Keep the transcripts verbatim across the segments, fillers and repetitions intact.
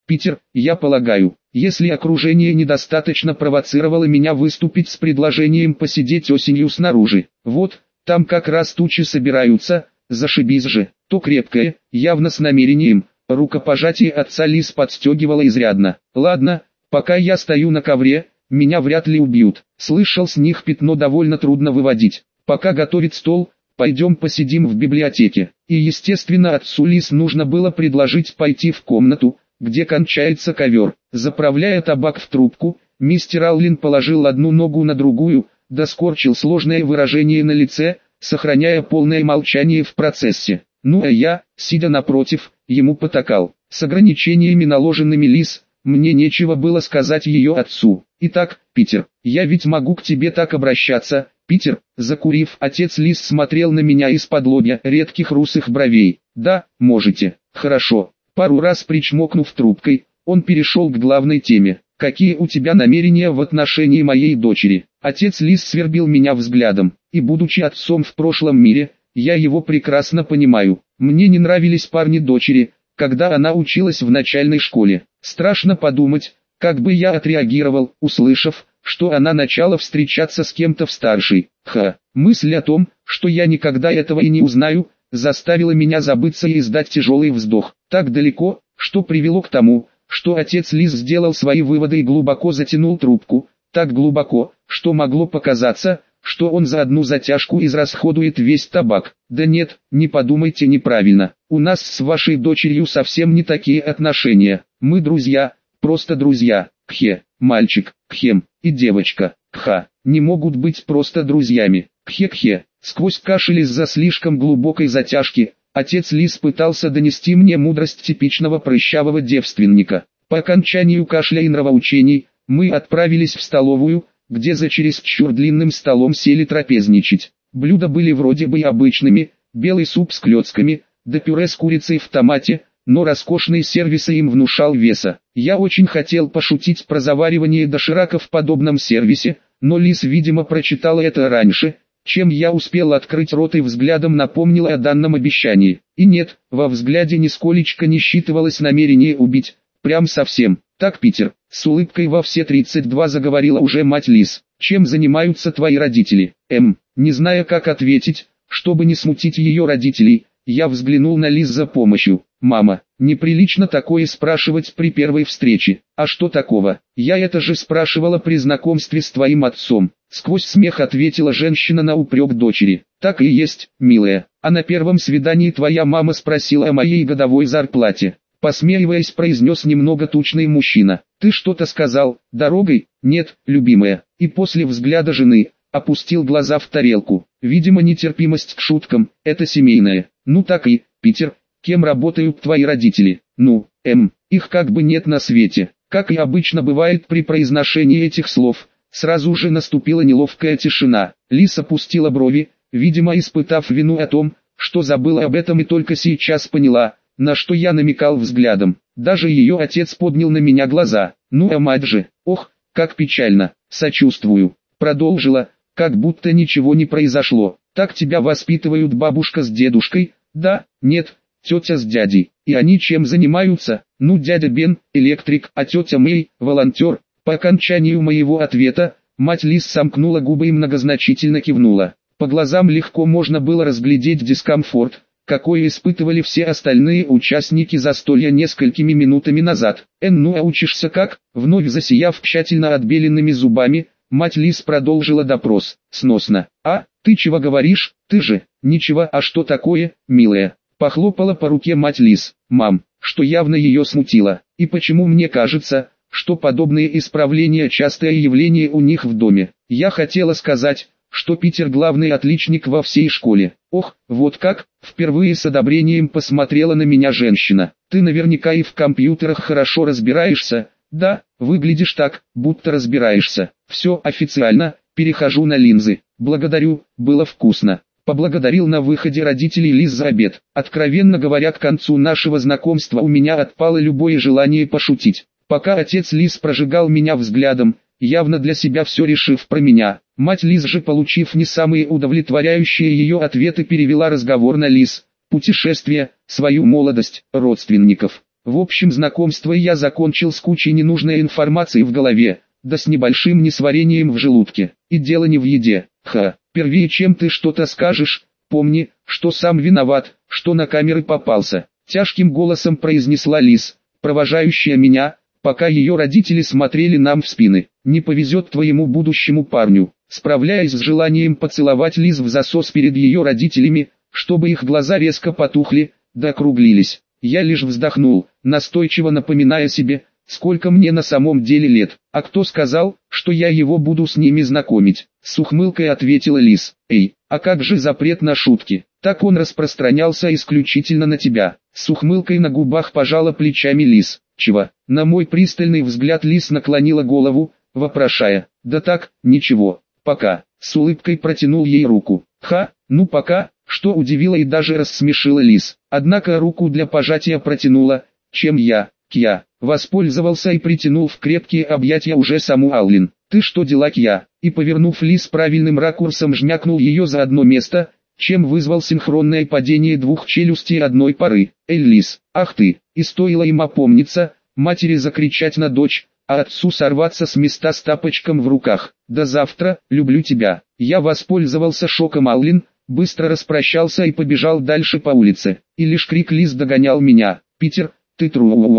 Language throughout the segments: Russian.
Питер, я полагаю, если окружение недостаточно провоцировало меня выступить с предложением посидеть осенью снаружи, вот, там как раз тучи собираются, зашибись же, то крепкое, явно с намерением, рукопожатие отца Лиз подстегивало изрядно. Ладно, пока я стою на ковре, меня вряд ли убьют. Слышал, с них пятно довольно трудно выводить. Пока готовит стол, пойдем посидим в библиотеке. И естественно отцу Лиз нужно было предложить пойти в комнату, где кончается ковер. Заправляя табак в трубку, мистер Аллен положил одну ногу на другую, да скорчил сложное выражение на лице, сохраняя полное молчание в процессе. Ну а я, сидя напротив, ему потакал. С ограничениями, наложенными Лиз, мне нечего было сказать ее отцу. Итак, Питер, я ведь могу к тебе так обращаться. Питер, закурив, отец Лиз смотрел на меня из-под лобья редких русых бровей. Да, можете. Хорошо. Пару раз причмокнув трубкой, он перешел к главной теме. Какие у тебя намерения в отношении моей дочери? Отец Лиз свербил меня взглядом, и будучи отцом в прошлом мире, я его прекрасно понимаю. Мне не нравились парни дочери, когда она училась в начальной школе. Страшно подумать, как бы я отреагировал, услышав, что она начала встречаться с кем-то в старшей. Ха, мысль о том, что я никогда этого и не узнаю, заставила меня забыться и издать тяжелый вздох. Так далеко, что привело к тому, что отец Лиз сделал свои выводы и глубоко затянул трубку, так глубоко, что могло показаться, что он за одну затяжку израсходует весь табак. Да нет, не подумайте неправильно, у нас с вашей дочерью совсем не такие отношения, мы друзья, просто друзья, кхе, мальчик, кхем, и девочка, кха, не могут быть просто друзьями, кхе-кхе. Сквозь кашель из-за слишком глубокой затяжки, отец Лиз пытался донести мне мудрость типичного прыщавого девственника. По окончанию кашля и нравоучений, мы отправились в столовую, где за чересчур длинным столом сели трапезничать. Блюда были вроде бы и обычными, белый суп с клетками, да пюре с курицей в томате, но роскошный сервис им внушал веса. Я очень хотел пошутить про заваривание доширака в подобном сервисе, но Лиз, видимо, прочитала это раньше, чем я успел открыть рот, и взглядом напомнила о данном обещании. И нет, во взгляде нисколечко не считывалось намерение убить, прям совсем. Так, Питер, с улыбкой во все тридцать два заговорила уже мать Лиз. Чем занимаются твои родители? Эм, не зная как ответить, чтобы не смутить ее родителей, я взглянул на Лиз за помощью. Мама, неприлично такое спрашивать при первой встрече. А что такого? Я это же спрашивала при знакомстве с твоим отцом. Сквозь смех ответила женщина на упрек дочери. Так и есть, милая. А на первом свидании твоя мама спросила о моей годовой зарплате. Посмеиваясь, произнес немного тучный мужчина. Ты что-то сказал, дорогой? Нет, любимая. И после взгляда жены, опустил глаза в тарелку. Видимо, нетерпимость к шуткам, это семейное. Ну так и, Питер, кем работают твои родители? Ну, эм, их как бы нет на свете. Как и обычно бывает при произношении этих слов, сразу же наступила неловкая тишина. Лиз опустила брови, видимо испытав вину о том, что забыла об этом и только сейчас поняла, на что я намекал взглядом. Даже ее отец поднял на меня глаза. Ну а мать же, ох, как печально, сочувствую. Продолжила, как будто ничего не произошло. Так тебя воспитывают бабушка с дедушкой? Да, нет, тетя с дядей. И они чем занимаются? Ну, дядя Бен, электрик, а тетя Мэй, волонтер. По окончанию моего ответа, мать Лиз сомкнула губы и многозначительно кивнула. По глазам легко можно было разглядеть дискомфорт, какой испытывали все остальные участники застолья несколькими минутами назад. «Эн, ну а учишься как?» Вновь засияв тщательно отбеленными зубами, мать Лиз продолжила допрос. «Сносно. А, ты чего говоришь? Ты же, ничего, а что такое, милая?» Похлопала по руке мать Лиз. «Мам», что явно ее смутило. «И почему мне кажется, что подобные исправления частое явление у них в доме? Я хотела сказать, что Питер главный отличник во всей школе». «Ох, вот как?» Впервые с одобрением посмотрела на меня женщина. «Ты наверняка и в компьютерах хорошо разбираешься». «Да, выглядишь так, будто разбираешься». «Все официально, перехожу на линзы». «Благодарю, было вкусно». Поблагодарил на выходе родителей Лиз за обед. Откровенно говоря, к концу нашего знакомства у меня отпало любое желание пошутить. Пока отец Лиз прожигал меня взглядом, явно для себя все решив про меня, мать Лиз же, получив не самые удовлетворяющие ее ответы, перевела разговор на Лиз, путешествия, свою молодость, родственников. В общем, знакомство я закончил с кучей ненужной информации в голове, да с небольшим несварением в желудке. И дело не в еде. Ха, первее чем ты что-то скажешь, помни, что сам виноват, что на камеры попался. Тяжким голосом произнесла Лиз, провожающая меня, пока ее родители смотрели нам в спины. Не повезет твоему будущему парню. Справляясь с желанием поцеловать Лиз в засос перед ее родителями, чтобы их глаза резко потухли, да округлились. Я лишь вздохнул, настойчиво напоминая себе, сколько мне на самом деле лет. А кто сказал, что я его буду с ними знакомить? С ухмылкой ответила Лиз. Эй, а как же запрет на шутки? Так он распространялся исключительно на тебя. С ухмылкой на губах пожала плечами Лиз. Чего? На мой пристальный взгляд Лиз наклонила голову, вопрошая. Да так, ничего, пока. С улыбкой протянул ей руку. Ха, ну пока, что удивило и даже рассмешило Лиз. Однако руку для пожатия протянула, чем я, Кья, воспользовался и притянул в крепкие объятия уже саму Аллин. Ты что дела, Кья? И повернув Лиз правильным ракурсом жмякнул ее за одно место, чем вызвал синхронное падение двух челюстей одной пары. Эй, Лиз, ах ты! И стоило им опомниться, матери закричать на дочь, а отцу сорваться с места с тапочком в руках. До завтра, люблю тебя. Я воспользовался шоком Аллин, быстро распрощался и побежал дальше по улице. И лишь крик Лиз догонял меня. Питер, ты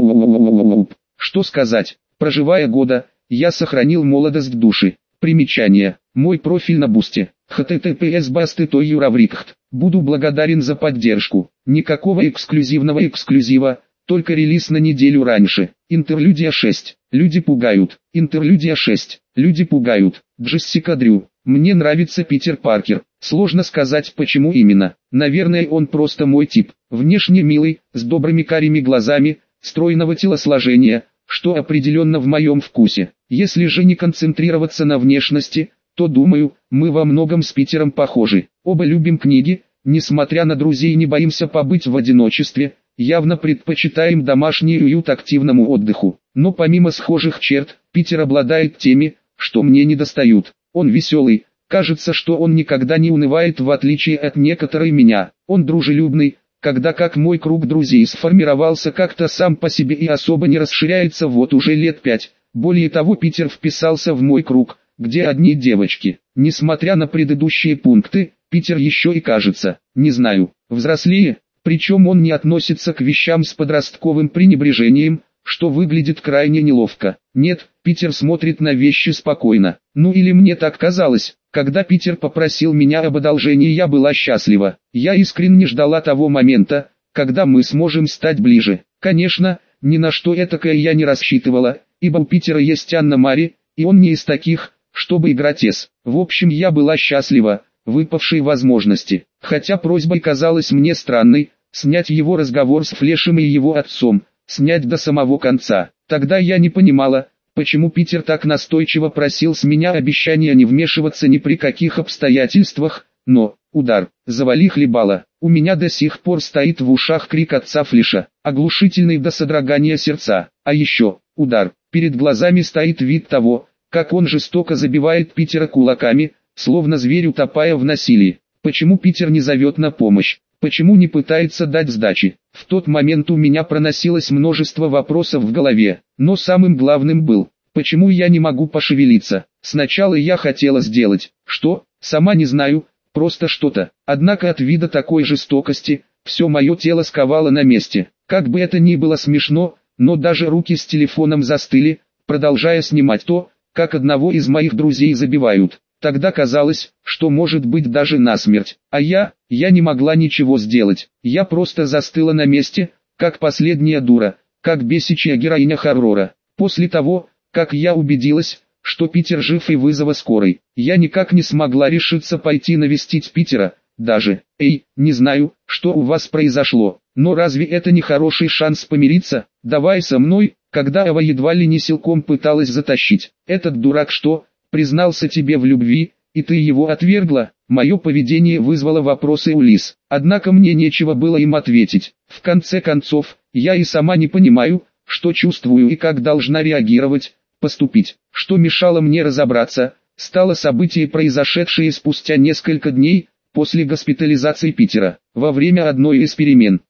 труп. Что сказать? Проживая года, я сохранил молодость души. Примечание. Мой профиль на Бусте. https басты той юраврикхт. Буду благодарен за поддержку. Никакого эксклюзивного эксклюзива, только релиз на неделю раньше. Интерлюдия шесть. Люди пугают. Интерлюдия шесть. Люди пугают. Джессика Дрю. Мне нравится Питер Паркер. Сложно сказать, почему именно. Наверное, он просто мой тип. Внешне милый, с добрыми карими глазами, стройного телосложения, что определенно в моем вкусе. Если же не концентрироваться на внешности, то думаю, мы во многом с Питером похожи. Оба любим книги, несмотря на друзей не боимся побыть в одиночестве, явно предпочитаем домашний уют активному отдыху. Но помимо схожих черт, Питер обладает теми, что мне недостают. Он веселый, кажется, что он никогда не унывает в отличие от некоторой меня. Он дружелюбный, когда как мой круг друзей сформировался как-то сам по себе и особо не расширяется вот уже лет пять. Более того, Питер вписался в мой круг, где одни девочки. Несмотря на предыдущие пункты, Питер еще и кажется, не знаю, взрослее, причем он не относится к вещам с подростковым пренебрежением, что выглядит крайне неловко. Нет, Питер смотрит на вещи спокойно. Ну или мне так казалось, когда Питер попросил меня об одолжении, я была счастлива. Я искренне ждала того момента, когда мы сможем стать ближе. Конечно, ни на что этакое я не рассчитывала, ибо у Питера есть Анна Мари, и он не из таких, чтобы играть эс. В общем, я была счастлива выпавшей возможности. Хотя просьбой казалась мне странной, снять его разговор с Флешем и его отцом, снять до самого конца. Тогда я не понимала, почему Питер так настойчиво просил с меня обещания не вмешиваться ни при каких обстоятельствах, но, удар, завали хлебало, у меня до сих пор стоит в ушах крик отца Флеша, оглушительный до содрогания сердца, а еще, удар, перед глазами стоит вид того, как он жестоко забивает Питера кулаками, словно зверь утопая в насилии. Почему Питер не зовет на помощь? Почему не пытается дать сдачи? В тот момент у меня проносилось множество вопросов в голове, но самым главным был, почему я не могу пошевелиться? Сначала я хотела сделать, что, сама не знаю, просто что-то. Однако от вида такой жестокости, все мое тело сковало на месте. Как бы это ни было смешно, но даже руки с телефоном застыли, продолжая снимать то, как одного из моих друзей забивают. Тогда казалось, что может быть даже насмерть. А я, я не могла ничего сделать. Я просто застыла на месте, как последняя дура, как бесячая героиня хоррора. После того, как я убедилась, что Питер жив и вызова скорой, я никак не смогла решиться пойти навестить Питера, даже. Эй, не знаю, что у вас произошло, но разве это не хороший шанс помириться? Давай со мной, когда Ава едва ли не силком пыталась затащить. Этот дурак что, признался тебе в любви, и ты его отвергла? Мое поведение вызвало вопросы у Лиз, однако мне нечего было им ответить. В конце концов, я и сама не понимаю, что чувствую и как должна реагировать, поступить. Что мешало мне разобраться, стало событие, произошедшее спустя несколько дней, после госпитализации Питера. Во время одной из перемен,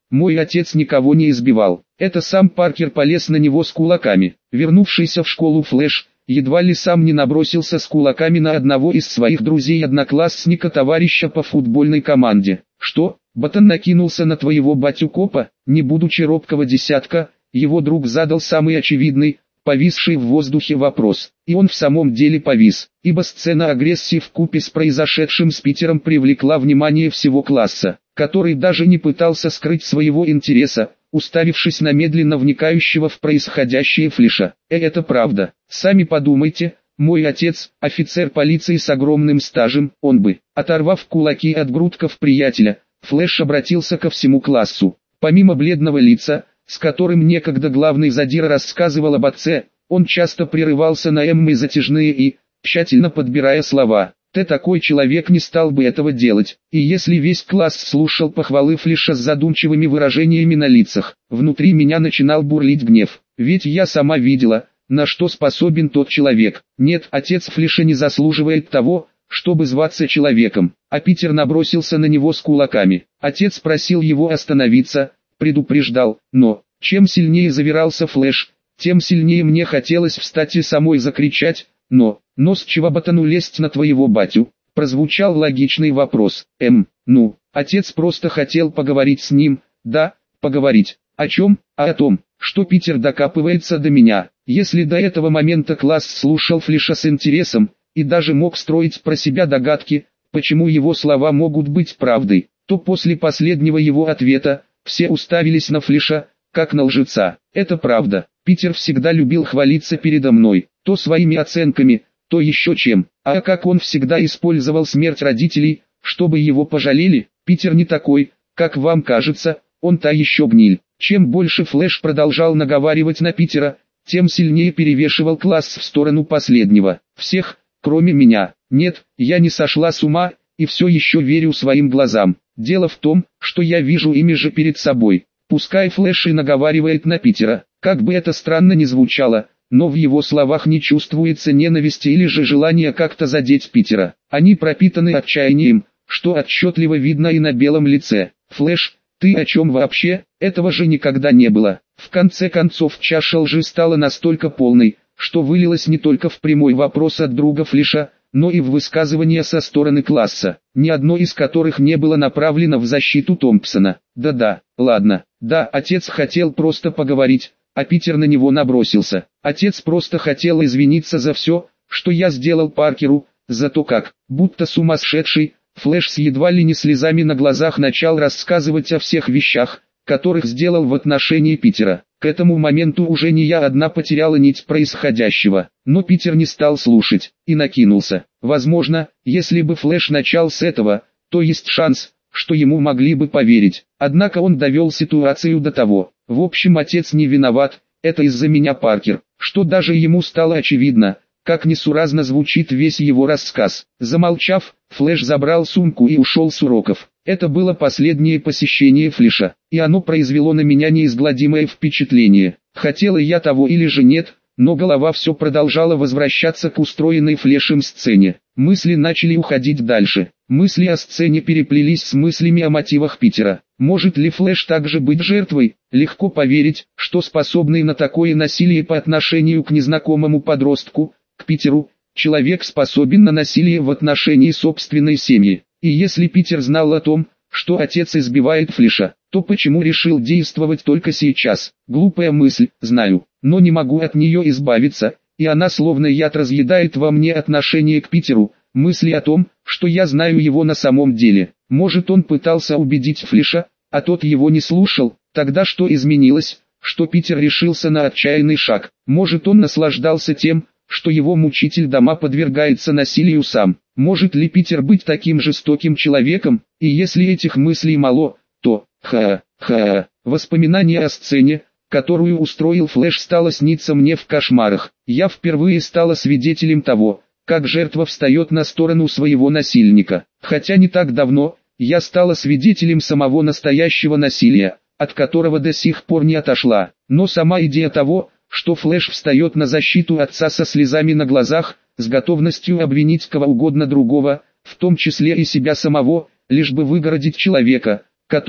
Мой отец никого не избивал. Это сам Паркер полез на него с кулаками. Вернувшийся в школу Флэш, едва ли сам не набросился с кулаками на одного из своих друзей-одноклассника, товарища по футбольной команде. Что, Ботан накинулся на твоего батю-копа? Не будучи робкого десятка, его друг задал самый очевидный, повисший в воздухе вопрос. И он в самом деле повис, ибо сцена агрессии вкупе с произошедшим с Питером привлекла внимание всего класса, который даже не пытался скрыть своего интереса, уставившись на медленно вникающего в происходящее Флэша. Э, это правда. Сами подумайте, мой отец, офицер полиции с огромным стажем, он бы, оторвав кулаки от грудков приятеля, Флэш обратился ко всему классу. Помимо бледного лица, с которым некогда главный задира рассказывал об отце, он часто прерывался на эммы затяжные и, тщательно подбирая слова. Ты такой человек не стал бы этого делать. И если весь класс слушал похвалы Флэша с задумчивыми выражениями на лицах, внутри меня начинал бурлить гнев. Ведь я сама видела, на что способен тот человек. Нет, отец Флэша не заслуживает того, чтобы зваться человеком. А Питер набросился на него с кулаками. Отец просил его остановиться, предупреждал, но, чем сильнее завирался Флэш, тем сильнее мне хотелось встать и самой закричать, но, но с чего Ботану лезть на твоего батю? Прозвучал логичный вопрос. Эм, ну, отец просто хотел поговорить с ним, да, поговорить. О чем? А о том, что Питер докапывается до меня. Если до этого момента класс слушал Флэша с интересом, и даже мог строить про себя догадки, почему его слова могут быть правдой, то после последнего его ответа, все уставились на Флэша, как на лжеца. Это правда. Питер всегда любил хвалиться передо мной, то своими оценками, то еще чем. А как он всегда использовал смерть родителей, чтобы его пожалели? Питер не такой, как вам кажется, он та еще гниль. Чем больше Флэш продолжал наговаривать на Питера, тем сильнее перевешивал класс в сторону последнего. Всех, кроме меня. Нет, я не сошла с ума, и все еще верю своим глазам. Дело в том, что я вижу ими же перед собой. Пускай Флэш и наговаривает на Питера, как бы это странно ни звучало, но в его словах не чувствуется ненависти или же желания как-то задеть Питера. Они пропитаны отчаянием, что отчетливо видно и на белом лице. Флэш, ты о чем вообще? Этого же никогда не было. В конце концов чаша лжи стала настолько полной, что вылилась не только в прямой вопрос от друга Флэша, но и в высказывания со стороны класса, ни одно из которых не было направлено в защиту Томпсона. Да-да, ладно, да, отец хотел просто поговорить, а Питер на него набросился. Отец просто хотел извиниться за все, что я сделал Паркеру, за то как, будто сумасшедший, Флэш с едва ли не слезами на глазах начал рассказывать о всех вещах, которых сделал в отношении Питера. К этому моменту уже не я одна потеряла нить происходящего, но Питер не стал слушать, и накинулся. Возможно, если бы Флэш начал с этого, то есть шанс, что ему могли бы поверить. Однако он довел ситуацию до того. В общем, отец не виноват, это из-за меня Паркер, что даже ему стало очевидно, как несуразно звучит весь его рассказ. Замолчав, Флэш забрал сумку и ушел с уроков. Это было последнее посещение Флэша, и оно произвело на меня неизгладимое впечатление. Хотела я того или же нет, но голова все продолжала возвращаться к устроенной Флэшем сцене. Мысли начали уходить дальше. Мысли о сцене переплелись с мыслями о мотивах Питера. Может ли Флэш также быть жертвой? Легко поверить, что способный на такое насилие по отношению к незнакомому подростку, к Питеру, человек способен на насилие в отношении собственной семьи. И если Питер знал о том, что отец избивает Флэша, то почему решил действовать только сейчас? Глупая мысль, знаю, но не могу от нее избавиться, и она словно яд разъедает во мне отношение к Питеру, мысли о том, что я знаю его на самом деле. Может, он пытался убедить Флэша, а тот его не слушал. Тогда что изменилось, что Питер решился на отчаянный шаг? Может, он наслаждался тем, что его мучитель дома подвергается насилию сам? Может ли Питер быть таким жестоким человеком? И если этих мыслей мало, то, ха-ха, воспоминание о сцене, которую устроил Флэш, стало сниться мне в кошмарах. Я впервые стала свидетелем того, как жертва встает на сторону своего насильника. Хотя не так давно, я стала свидетелем самого настоящего насилия, от которого до сих пор не отошла. Но сама идея того, что Флэш встает на защиту отца со слезами на глазах, с готовностью обвинить кого угодно другого, в том числе и себя самого, лишь бы выгородить человека, который,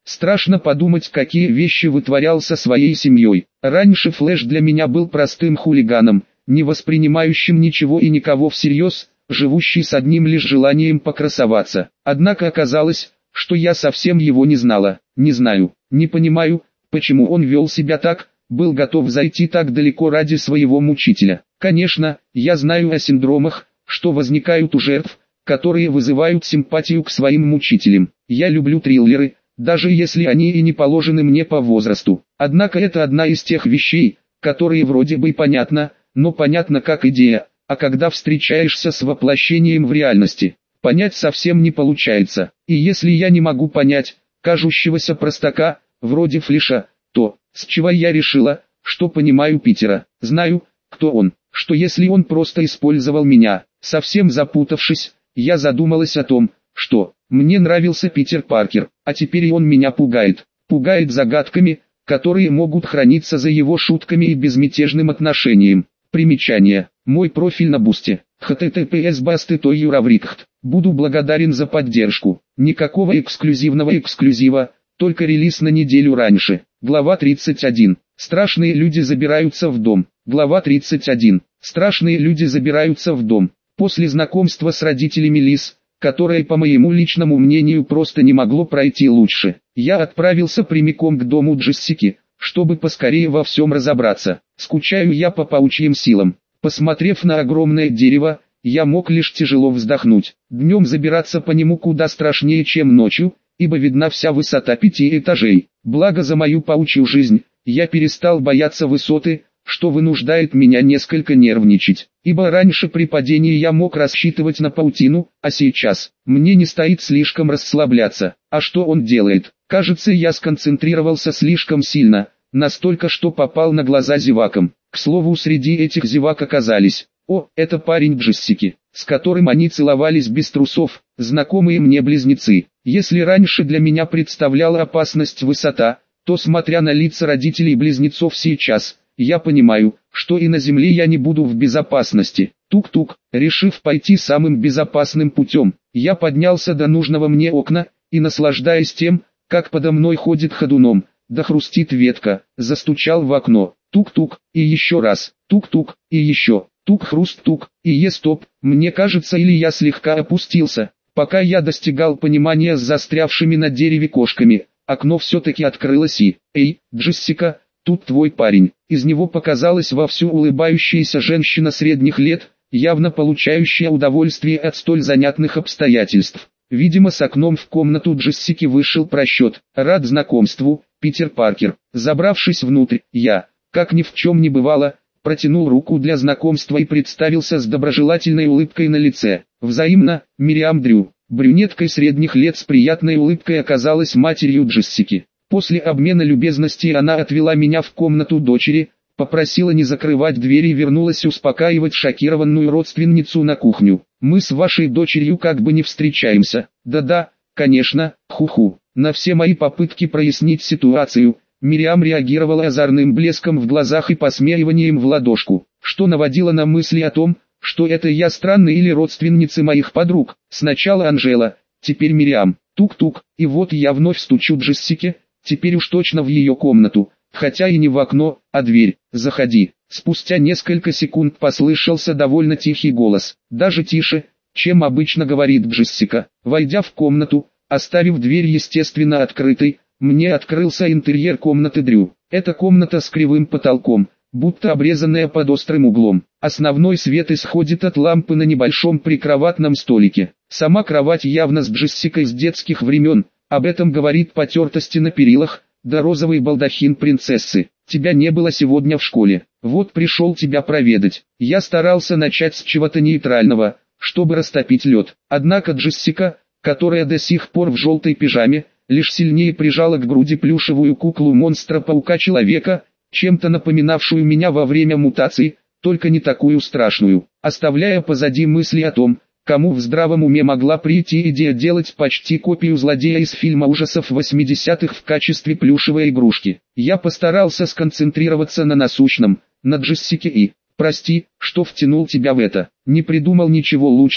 Страшно подумать, какие вещи вытворял со своей семьей. Раньше Флэш для меня был простым хулиганом, не воспринимающим ничего и никого всерьез, живущий с одним лишь желанием покрасоваться. Однако оказалось, что я совсем его не знала. Не знаю, не понимаю, почему он вел себя так, был готов зайти так далеко ради своего мучителя. Конечно, я знаю о синдромах, что возникают у жертв, которые вызывают симпатию к своим мучителям. Я люблю триллеры, даже если они и не положены мне по возрасту. Однако это одна из тех вещей, которые вроде бы понятно, но понятно как идея, а когда встречаешься с воплощением в реальности, понять совсем не получается. И если я не могу понять кажущегося простака, вроде Флэша, то, с чего я решила, что понимаю Питера, знаю, кто он, что если он просто использовал меня, совсем запутавшись, я задумалась о том, что мне нравился Питер Паркер, а теперь и он меня пугает, пугает загадками, которые могут храниться за его шутками и безмятежным отношением. Примечание. Мой профиль на Бусте. эйч ти ти пи эс басты точка юраврикхт. Буду благодарен за поддержку. Никакого эксклюзивного эксклюзива, только релиз на неделю раньше. Глава тридцать один. Страшные люди забираются в дом. Глава тридцать один. Страшные люди забираются в дом. После знакомства с родителями Лиз, которое по моему личному мнению просто не могло пройти лучше, я отправился прямиком к дому Джессики, чтобы поскорее во всем разобраться. Скучаю я по паучьим силам. Посмотрев на огромное дерево, я мог лишь тяжело вздохнуть. Днем забираться по нему куда страшнее, чем ночью, ибо видна вся высота пяти этажей. Благо за мою паучью жизнь, я перестал бояться высоты, что вынуждает меня несколько нервничать, ибо раньше при падении я мог рассчитывать на паутину, а сейчас мне не стоит слишком расслабляться. А что он делает? Кажется, я сконцентрировался слишком сильно, настолько, что попал на глаза зевакам. К слову, среди этих зевак оказались: о, это парень Джессики, с которым они целовались без трусов, знакомые мне близнецы. Если раньше для меня представляла опасность высота, то, смотря на лица родителей близнецов сейчас, я понимаю, что и на земле я не буду в безопасности. Тук-тук, решив пойти самым безопасным путем, я поднялся до нужного мне окна, и, наслаждаясь тем, как подо мной ходит ходуном, да хрустит ветка, застучал в окно. Тук-тук, и еще раз, тук-тук, и еще, тук-хруст-тук, и е-стоп. Мне кажется, или я слегка опустился, пока я достигал понимания с застрявшими на дереве кошками. Окно все-таки открылось и... Эй, Джессика, тут твой парень. Из него показалась вовсю улыбающаяся женщина средних лет, явно получающая удовольствие от столь занятных обстоятельств. Видимо, с окном в комнату Джессики вышел просчет. Рад знакомству, Питер Паркер. Забравшись внутрь, я, как ни в чем не бывало, протянул руку для знакомства и представился с доброжелательной улыбкой на лице. Взаимно, Мириам Дрю. Брюнеткой средних лет с приятной улыбкой оказалась матерью Джессики. После обмена любезностей она отвела меня в комнату дочери, попросила не закрывать дверь и вернулась успокаивать шокированную родственницу на кухню. Мы с вашей дочерью как бы не встречаемся. Да-да, конечно, ху-ху. На все мои попытки прояснить ситуацию, Мириам реагировала озорным блеском в глазах и посмеиванием в ладошку, что наводило на мысли о том, что это я странный или родственницы моих подруг. Сначала Анжела, теперь Мириам. Тук-тук, и вот я вновь стучу Джессике, теперь уж точно в ее комнату, хотя и не в окно, а дверь. Заходи. Спустя несколько секунд послышался довольно тихий голос, даже тише, чем обычно говорит Джессика. Войдя в комнату, оставив дверь естественно открытой, мне открылся интерьер комнаты Дрю. Это комната с кривым потолком, будто обрезанная под острым углом. Основной свет исходит от лампы на небольшом прикроватном столике. Сама кровать явно с Джессикой с детских времен, об этом говорит потертости на перилах, да розовый балдахин принцессы. Тебя не было сегодня в школе, вот пришел тебя проведать. Я старался начать с чего-то нейтрального, чтобы растопить лед. Однако Джессика, которая до сих пор в желтой пижаме, лишь сильнее прижала к груди плюшевую куклу монстра-паука-человека, чем-то напоминавшую меня во время мутаций, только не такую страшную, оставляя позади мысли о том, кому в здравом уме могла прийти идея делать почти копию злодея из фильма ужасов восьмидесятых в качестве плюшевой игрушки. Я постарался сконцентрироваться на насущном, на Джессике и, прости, что втянул тебя в это, не придумал ничего лучше,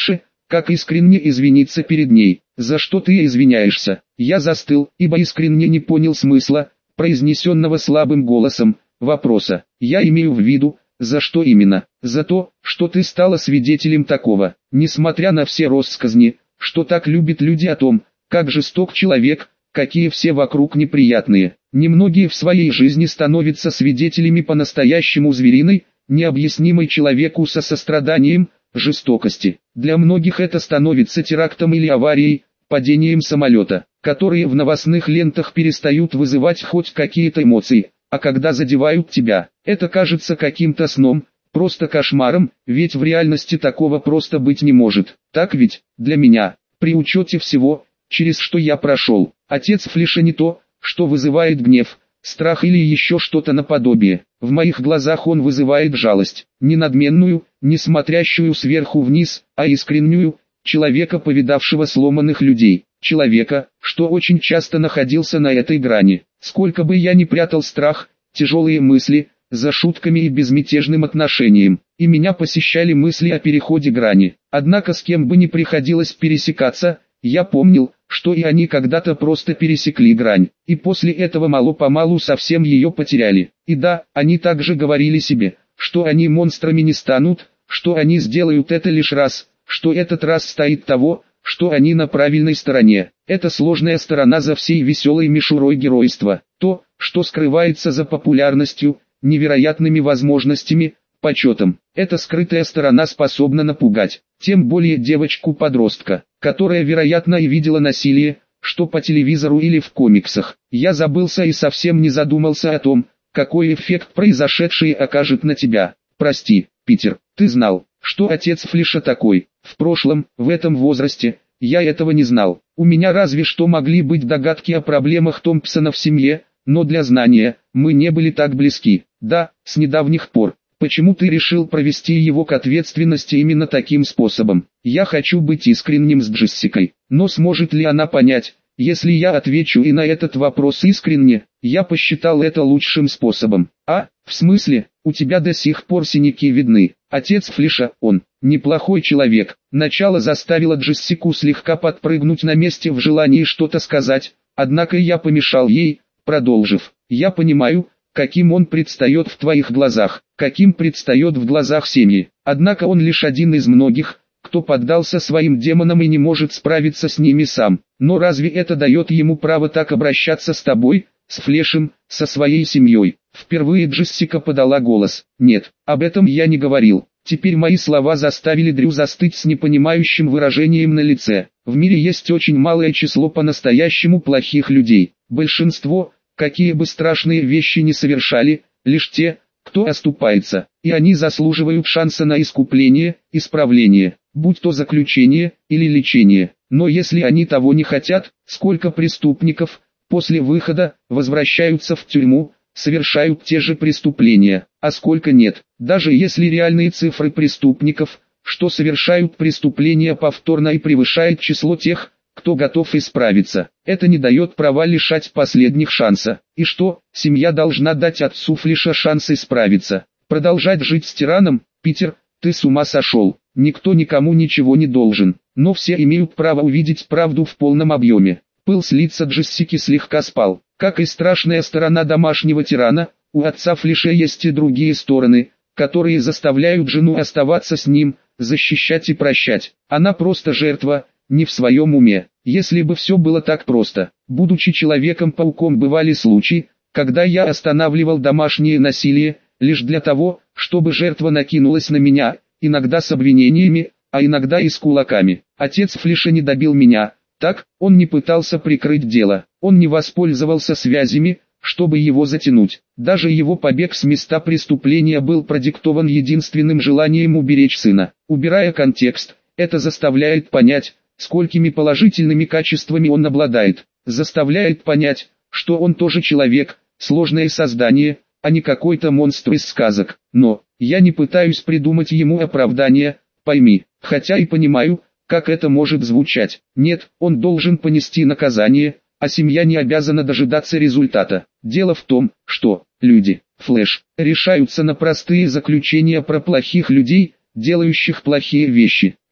как искренне извиниться перед ней. За что ты извиняешься? Я застыл, ибо искренне не понял смысла, произнесенного слабым голосом, вопроса. Я имею в виду, за что именно? За то, что ты стала свидетелем такого. Несмотря на все россказни, что так любят люди о том, как жесток человек, какие все вокруг неприятные. Немногие в своей жизни становятся свидетелями по-настоящему звериной, необъяснимой человеку со состраданием, жестокости. Для многих это становится терактом или аварией, падением самолета, которые в новостных лентах перестают вызывать хоть какие-то эмоции, а когда задевают тебя, это кажется каким-то сном, просто кошмаром, ведь в реальности такого просто быть не может. Так ведь, для меня, при учете всего, через что я прошел, отец Флиша не то, что вызывает гнев, страх или еще что-то наподобие. В моих глазах он вызывает жалость, не надменную, не смотрящую сверху вниз, а искреннюю, человека, повидавшего сломанных людей, человека, что очень часто находился на этой грани. Сколько бы я ни прятал страх, тяжелые мысли, за шутками и безмятежным отношением, и меня посещали мысли о переходе грани. Однако с кем бы ни приходилось пересекаться, я помнил, что и они когда-то просто пересекли грань, и после этого мало-помалу совсем ее потеряли. И да, они также говорили себе, что они монстрами не станут, что они сделают это лишь раз, что этот раз стоит того, что они на правильной стороне. Это сложная сторона за всей веселой мишурой геройства, то, что скрывается за популярностью, невероятными возможностями, почетом. Эта скрытая сторона способна напугать, тем более девочку-подростка, которая вероятно и видела насилие, что по телевизору или в комиксах. Я забылся и совсем не задумался о том, какой эффект произошедшее окажет на тебя. Прости, Питер, ты знал, что отец Флиша такой. В прошлом, в этом возрасте, я этого не знал. У меня разве что могли быть догадки о проблемах Томпсона в семье, но для знания, мы не были так близки. Да, с недавних пор. Почему ты решил провести его к ответственности именно таким способом? Я хочу быть искренним с Джессикой, но сможет ли она понять, если я отвечу и на этот вопрос искренне? Я посчитал это лучшим способом. А, в смысле, у тебя до сих пор синяки видны. Отец Флиша, он, неплохой человек. Начало заставило Джессику слегка подпрыгнуть на месте в желании что-то сказать, однако я помешал ей, продолжив. Я понимаю, каким он предстает в твоих глазах, каким предстает в глазах семьи. Однако он лишь один из многих, кто поддался своим демонам и не может справиться с ними сам. Но разве это дает ему право так обращаться с тобой, с Флешем, со своей семьей? Впервые Джессика подала голос. Нет, об этом я не говорил. Теперь мои слова заставили Дрю застыть с непонимающим выражением на лице. В мире есть очень малое число по-настоящему плохих людей. Большинство, какие бы страшные вещи ни совершали, лишь те, кто оступается, и они заслуживают шанса на искупление, исправление, будь то заключение или лечение. Но если они того не хотят, сколько преступников, после выхода, возвращаются в тюрьму, совершают те же преступления, а сколько нет. Даже если реальные цифры преступников, что совершают преступления повторно и превышает число тех, кто готов исправиться, это не дает права лишать последних шанса. И что, семья должна дать отцу Флиша шанс исправиться? Продолжать жить с тираном? Питер, ты с ума сошел. Никто никому ничего не должен, но все имеют право увидеть правду в полном объеме. Пыл с лица Джессики слегка спал. Как и страшная сторона домашнего тирана, у отца Флиша есть и другие стороны, которые заставляют жену оставаться с ним, защищать и прощать. Она просто жертва, не в своем уме. Если бы все было так просто, будучи Человеком-пауком, бывали случаи, когда я останавливал домашнее насилие, лишь для того, чтобы жертва накинулась на меня, иногда с обвинениями, а иногда и с кулаками. Отец Флиша не добил меня, так, он не пытался прикрыть дело, он не воспользовался связями, чтобы его затянуть. Даже его побег с места преступления был продиктован единственным желанием уберечь сына. Убирая контекст, это заставляет понять, сколькими положительными качествами он обладает, заставляет понять, что он тоже человек, сложное создание, а не какой-то монстр из сказок. Но, я не пытаюсь придумать ему оправдание, пойми, хотя и понимаю, как это может звучать. Нет, он должен понести наказание, а семья не обязана дожидаться результата. Дело в том, что люди, Флэш, решаются на простые заключения про плохих людей, делающих плохие вещи.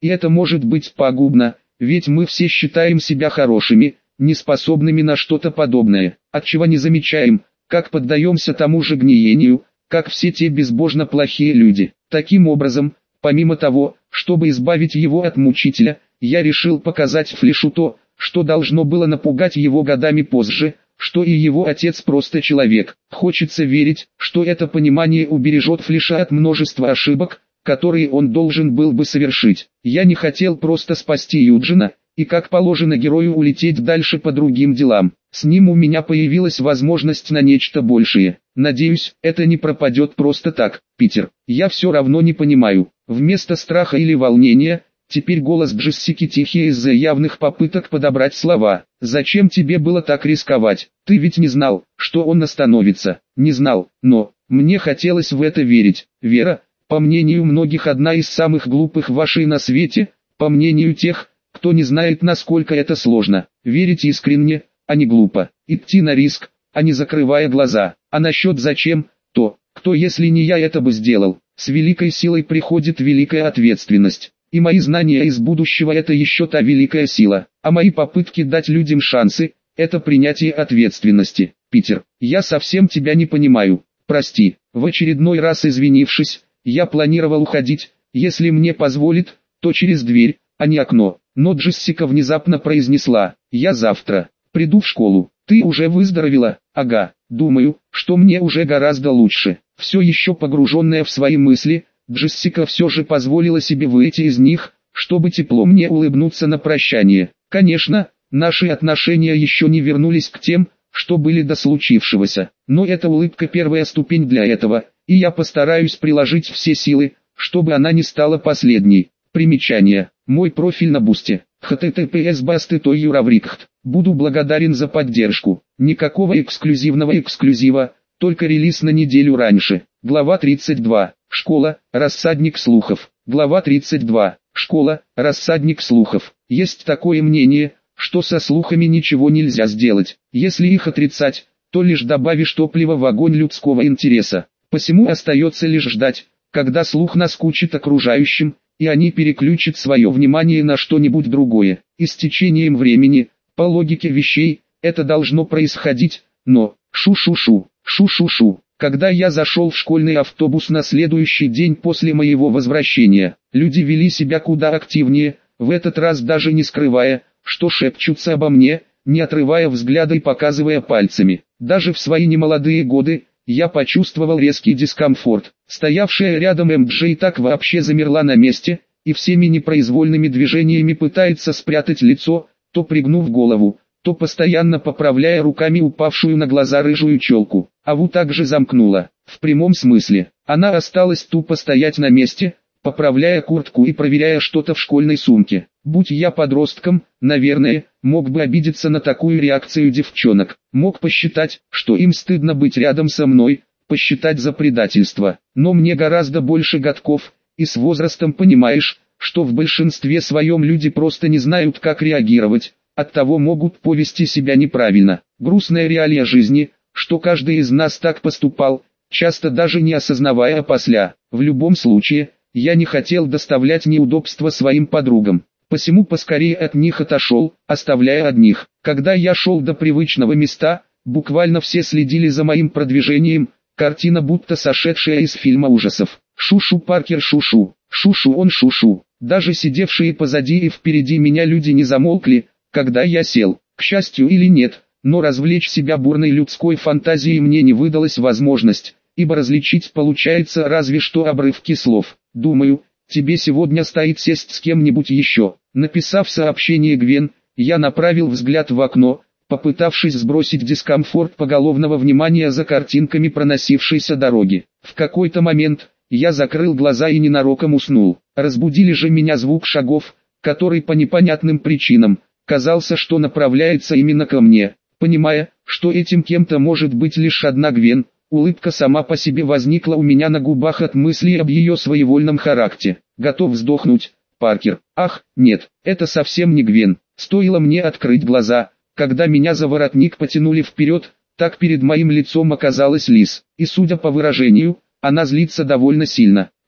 И это может быть пагубно, ведь мы все считаем себя хорошими, неспособными на что-то подобное, отчего не замечаем, как поддаемся тому же гниению, как все те безбожно плохие люди. Таким образом, помимо того, чтобы избавить его от мучителя, я решил показать Флишу то, что должно было напугать его годами позже, что и его отец просто человек. Хочется верить, что это понимание убережет Флиша от множества ошибок, которые он должен был бы совершить. Я не хотел просто спасти Юджина, и как положено герою улететь дальше по другим делам. С ним у меня появилась возможность на нечто большее. Надеюсь, это не пропадет просто так. Питер, я все равно не понимаю. Вместо страха или волнения, теперь голос Джессики тихий из-за явных попыток подобрать слова. Зачем тебе было так рисковать? Ты ведь не знал, что он остановится. Не знал, но мне хотелось в это верить. Вера, по мнению многих, одна из самых глупых вошей на свете, по мнению тех, кто не знает, насколько это сложно. Верить искренне, а не глупо. Идти на риск, а не закрывая глаза. А насчет зачем, то, кто если не я это бы сделал. С великой силой приходит великая ответственность. И мои знания из будущего — это еще та великая сила. А мои попытки дать людям шансы — это принятие ответственности. Питер, я совсем тебя не понимаю. Прости. В очередной раз извинившись, я планировал уходить, если мне позволит, то через дверь, а не окно. Но Джессика внезапно произнесла: «Я завтра приду в школу. Ты уже выздоровела?» «Ага, думаю, что мне уже гораздо лучше». Все еще погруженная в свои мысли, Джессика все же позволила себе выйти из них, чтобы тепло мне улыбнуться на прощание. Конечно, наши отношения еще не вернулись к тем, что были до случившегося. Но эта улыбка первая ступень для этого, и я постараюсь приложить все силы, чтобы она не стала последней. Примечание. Мой профиль на Бусте. эйч ти ти пи эс басты точка юраврикхт. Буду благодарен за поддержку. Никакого эксклюзивного эксклюзива, только релиз на неделю раньше. Глава тридцать два. Школа, рассадник слухов. Глава тридцать два. Школа, рассадник слухов. Есть такое мнение, что со слухами ничего нельзя сделать. Если их отрицать, то лишь добавишь топлива в огонь людского интереса. Посему остается лишь ждать, когда слух наскучит окружающим, и они переключат свое внимание на что-нибудь другое. И с течением времени, по логике вещей, это должно происходить, но, шу-шу-шу, шу-шу-шу. Когда я зашел в школьный автобус на следующий день после моего возвращения, люди вели себя куда активнее, в этот раз даже не скрывая, что шепчутся обо мне, не отрывая взгляда и показывая пальцами. Даже в свои немолодые годы, я почувствовал резкий дискомфорт. Стоявшая рядом эм джей так вообще замерла на месте, и всеми непроизвольными движениями пытается спрятать лицо, то пригнув голову, то постоянно поправляя руками упавшую на глаза рыжую челку. Аву также замкнула. В прямом смысле. Она осталась тупо стоять на месте, поправляя куртку и проверяя что-то в школьной сумке. Будь я подростком, наверное, мог бы обидеться на такую реакцию девчонок. Мог посчитать, что им стыдно быть рядом со мной, посчитать за предательство. Но мне гораздо больше годков, и с возрастом понимаешь, что в большинстве своем люди просто не знают, как реагировать, оттого могут повести себя неправильно. Грустная реалия жизни, что каждый из нас так поступал, часто даже не осознавая опосля. В любом случае, я не хотел доставлять неудобства своим подругам. Посему поскорее от них отошел, оставляя одних. Когда я шел до привычного места, буквально все следили за моим продвижением, картина будто сошедшая из фильма ужасов. Шу-шу Паркер шу-шу, шу-шу он шу-шу. Даже сидевшие позади и впереди меня люди не замолкли, когда я сел. К счастью или нет, но развлечь себя бурной людской фантазией мне не выдалась возможность, ибо различить получается разве что обрывки слов. Думаю, тебе сегодня стоит сесть с кем-нибудь еще. Написав сообщение Гвен, я направил взгляд в окно, попытавшись сбросить дискомфорт поголовного внимания за картинками проносившейся дороги. В какой-то момент, я закрыл глаза и ненароком уснул. Разбудили же меня звук шагов, который по непонятным причинам, казался, что направляется именно ко мне. Понимая, что этим кем-то может быть лишь одна Гвен, улыбка сама по себе возникла у меня на губах от мысли об ее своевольном характере. Готов вздохнуть. Паркер. Ах, нет, это совсем не Гвен. Стоило мне открыть глаза, когда меня за воротник потянули вперед, так перед моим лицом оказалась Лиз. И судя по выражению, она злится довольно сильно.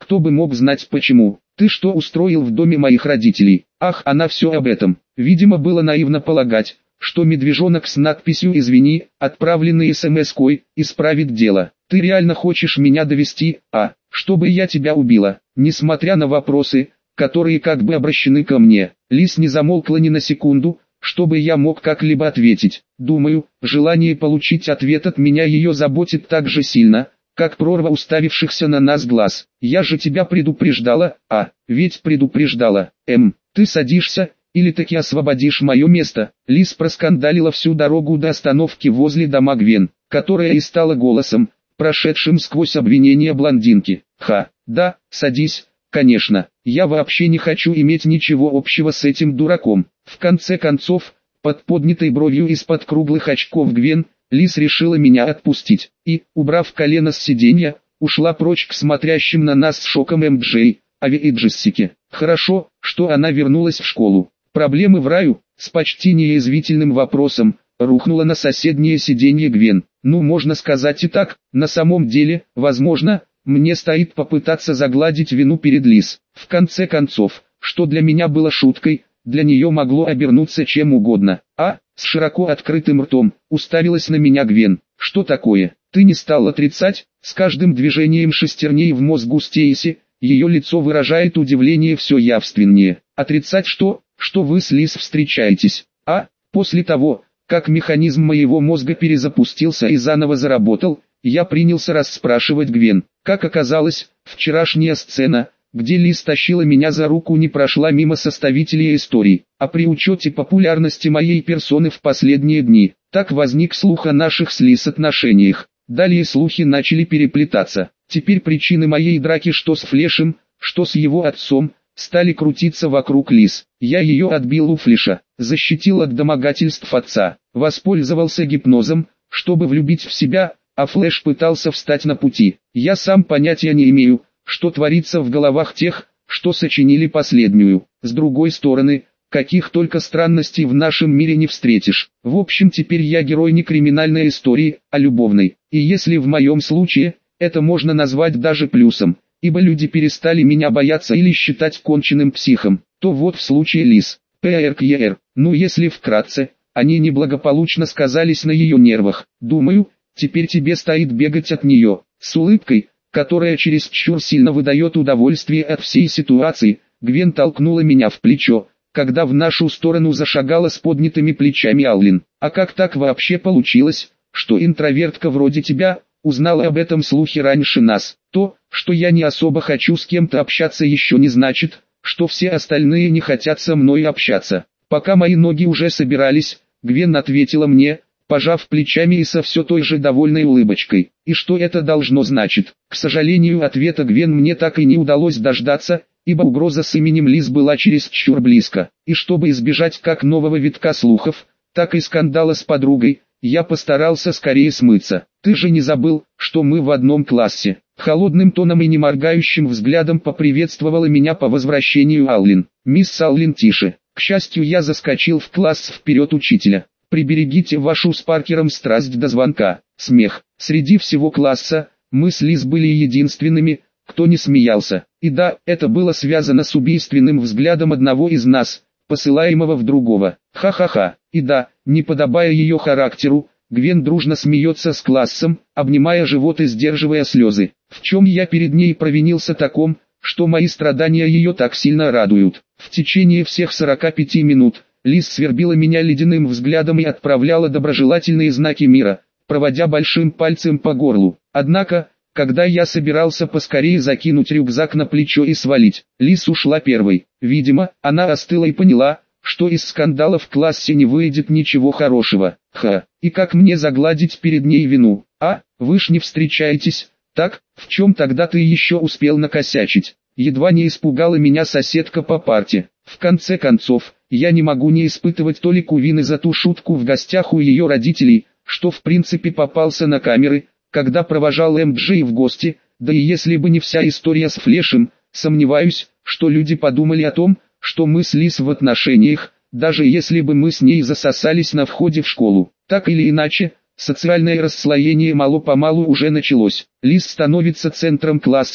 Кто бы мог знать почему? Ты что устроил в доме моих родителей? Ах, она все об этом. Видимо, было наивно полагать, что медвежонок с надписью «Извини», отправленный смс-кой, исправит дело. Ты реально хочешь меня довести, а, чтобы я тебя убила? Несмотря на вопросы, которые как бы обращены ко мне, Лис не замолкла ни на секунду, чтобы я мог как-либо ответить. Думаю, желание получить ответ от меня ее заботит так же сильно, как прорва уставившихся на нас глаз. Я же тебя предупреждала, а, ведь предупреждала. Эм, ты садишься, или таки освободишь мое место. Лис проскандалила всю дорогу до остановки возле дома Гвен, которая и стала голосом, прошедшим сквозь обвинения блондинки. Ха, да, садись, конечно, я вообще не хочу иметь ничего общего с этим дураком. В конце концов, под поднятой бровью из-под круглых очков Гвен, Лис решила меня отпустить, и, убрав колено с сиденья, ушла прочь к смотрящим на нас с шоком эм джей, Ави и Джессике. Хорошо, что она вернулась в школу. Проблемы в раю, с почти неязвительным вопросом, рухнула на соседнее сиденье Гвен. Ну, можно сказать и так, на самом деле, возможно, мне стоит попытаться загладить вину перед Лис. В конце концов, что для меня было шуткой, для нее могло обернуться чем угодно. А, с широко открытым ртом, уставилась на меня Гвен. Что такое? Ты не стал отрицать? С каждым движением шестерней в мозгу Стейси, ее лицо выражает удивление все явственнее. Отрицать что? Что вы с Лис встречаетесь? А, после того, как механизм моего мозга перезапустился и заново заработал, я принялся расспрашивать Гвен. Как оказалось, вчерашняя сцена, где Лис тащила меня за руку, не прошла мимо составителей истории, а при учете популярности моей персоны в последние дни, так возник слух о наших с Лис отношениях. Далее слухи начали переплетаться. Теперь причины моей драки что с Флешем, что с его отцом, стали крутиться вокруг Лис. Я ее отбил у Флеша, защитил от домогательств отца, воспользовался гипнозом, чтобы влюбить в себя, а Флеш пытался встать на пути. Я сам понятия не имею, что творится в головах тех, что сочинили последнюю. С другой стороны, каких только странностей в нашем мире не встретишь. В общем, теперь я герой не криминальной истории, а любовной. И если в моем случае, это можно назвать даже плюсом, ибо люди перестали меня бояться или считать конченным психом, то вот в случае Лис, ПРКР, ну если вкратце, они неблагополучно сказались на ее нервах. Думаю, теперь тебе стоит бегать от нее, с улыбкой, которая чересчур сильно выдает удовольствие от всей ситуации. Гвен толкнула меня в плечо, когда в нашу сторону зашагала с поднятыми плечами Аллен. А как так вообще получилось, что интровертка вроде тебя узнала об этом слухе раньше нас? То, что я не особо хочу с кем-то общаться, еще не значит, что все остальные не хотят со мной общаться. Пока мои ноги уже собирались, Гвен ответила мне, пожав плечами и со все той же довольной улыбочкой. И что это должно значить? К сожалению, ответа Гвен мне так и не удалось дождаться, ибо угроза с именем Лис была чересчур близко. И чтобы избежать как нового витка слухов, так и скандала с подругой, я постарался скорее смыться. Ты же не забыл, что мы в одном классе? Холодным тоном и неморгающим взглядом поприветствовала меня по возвращению Аллен. Мисс Аллен, тише. К счастью, я заскочил в класс вперед учителя. Приберегите вашу с Паркером страсть до звонка. Смех. Среди всего класса, мы с Лиз были единственными, кто не смеялся. И да, это было связано с убийственным взглядом одного из нас, посылаемого в другого. Ха-ха-ха. И да, не подобая ее характеру, Гвен дружно смеется с классом, обнимая живот и сдерживая слезы. В чем я перед ней провинился таком, что мои страдания ее так сильно радуют? В течение всех сорока пяти минут, Лиз свербила меня ледяным взглядом и отправляла доброжелательные знаки мира, проводя большим пальцем по горлу. Однако, когда я собирался поскорее закинуть рюкзак на плечо и свалить, Лиз ушла первой. Видимо, она остыла и поняла, что из скандала в классе не выйдет ничего хорошего. Ха, и как мне загладить перед ней вину? А, вы ж не встречаетесь, так, в чем тогда ты еще успел накосячить? Едва не испугала меня соседка по парте. В конце концов, я не могу не испытывать толику вины за ту шутку в гостях у ее родителей, что в принципе попался на камеры, когда провожал эм джей в гости, да и если бы не вся история с Флешем, сомневаюсь, что люди подумали о том, что мы с Лиз в отношениях, даже если бы мы с ней засосались на входе в школу. Так или иначе, социальное расслоение мало-помалу уже началось. Лиз становится центром класса,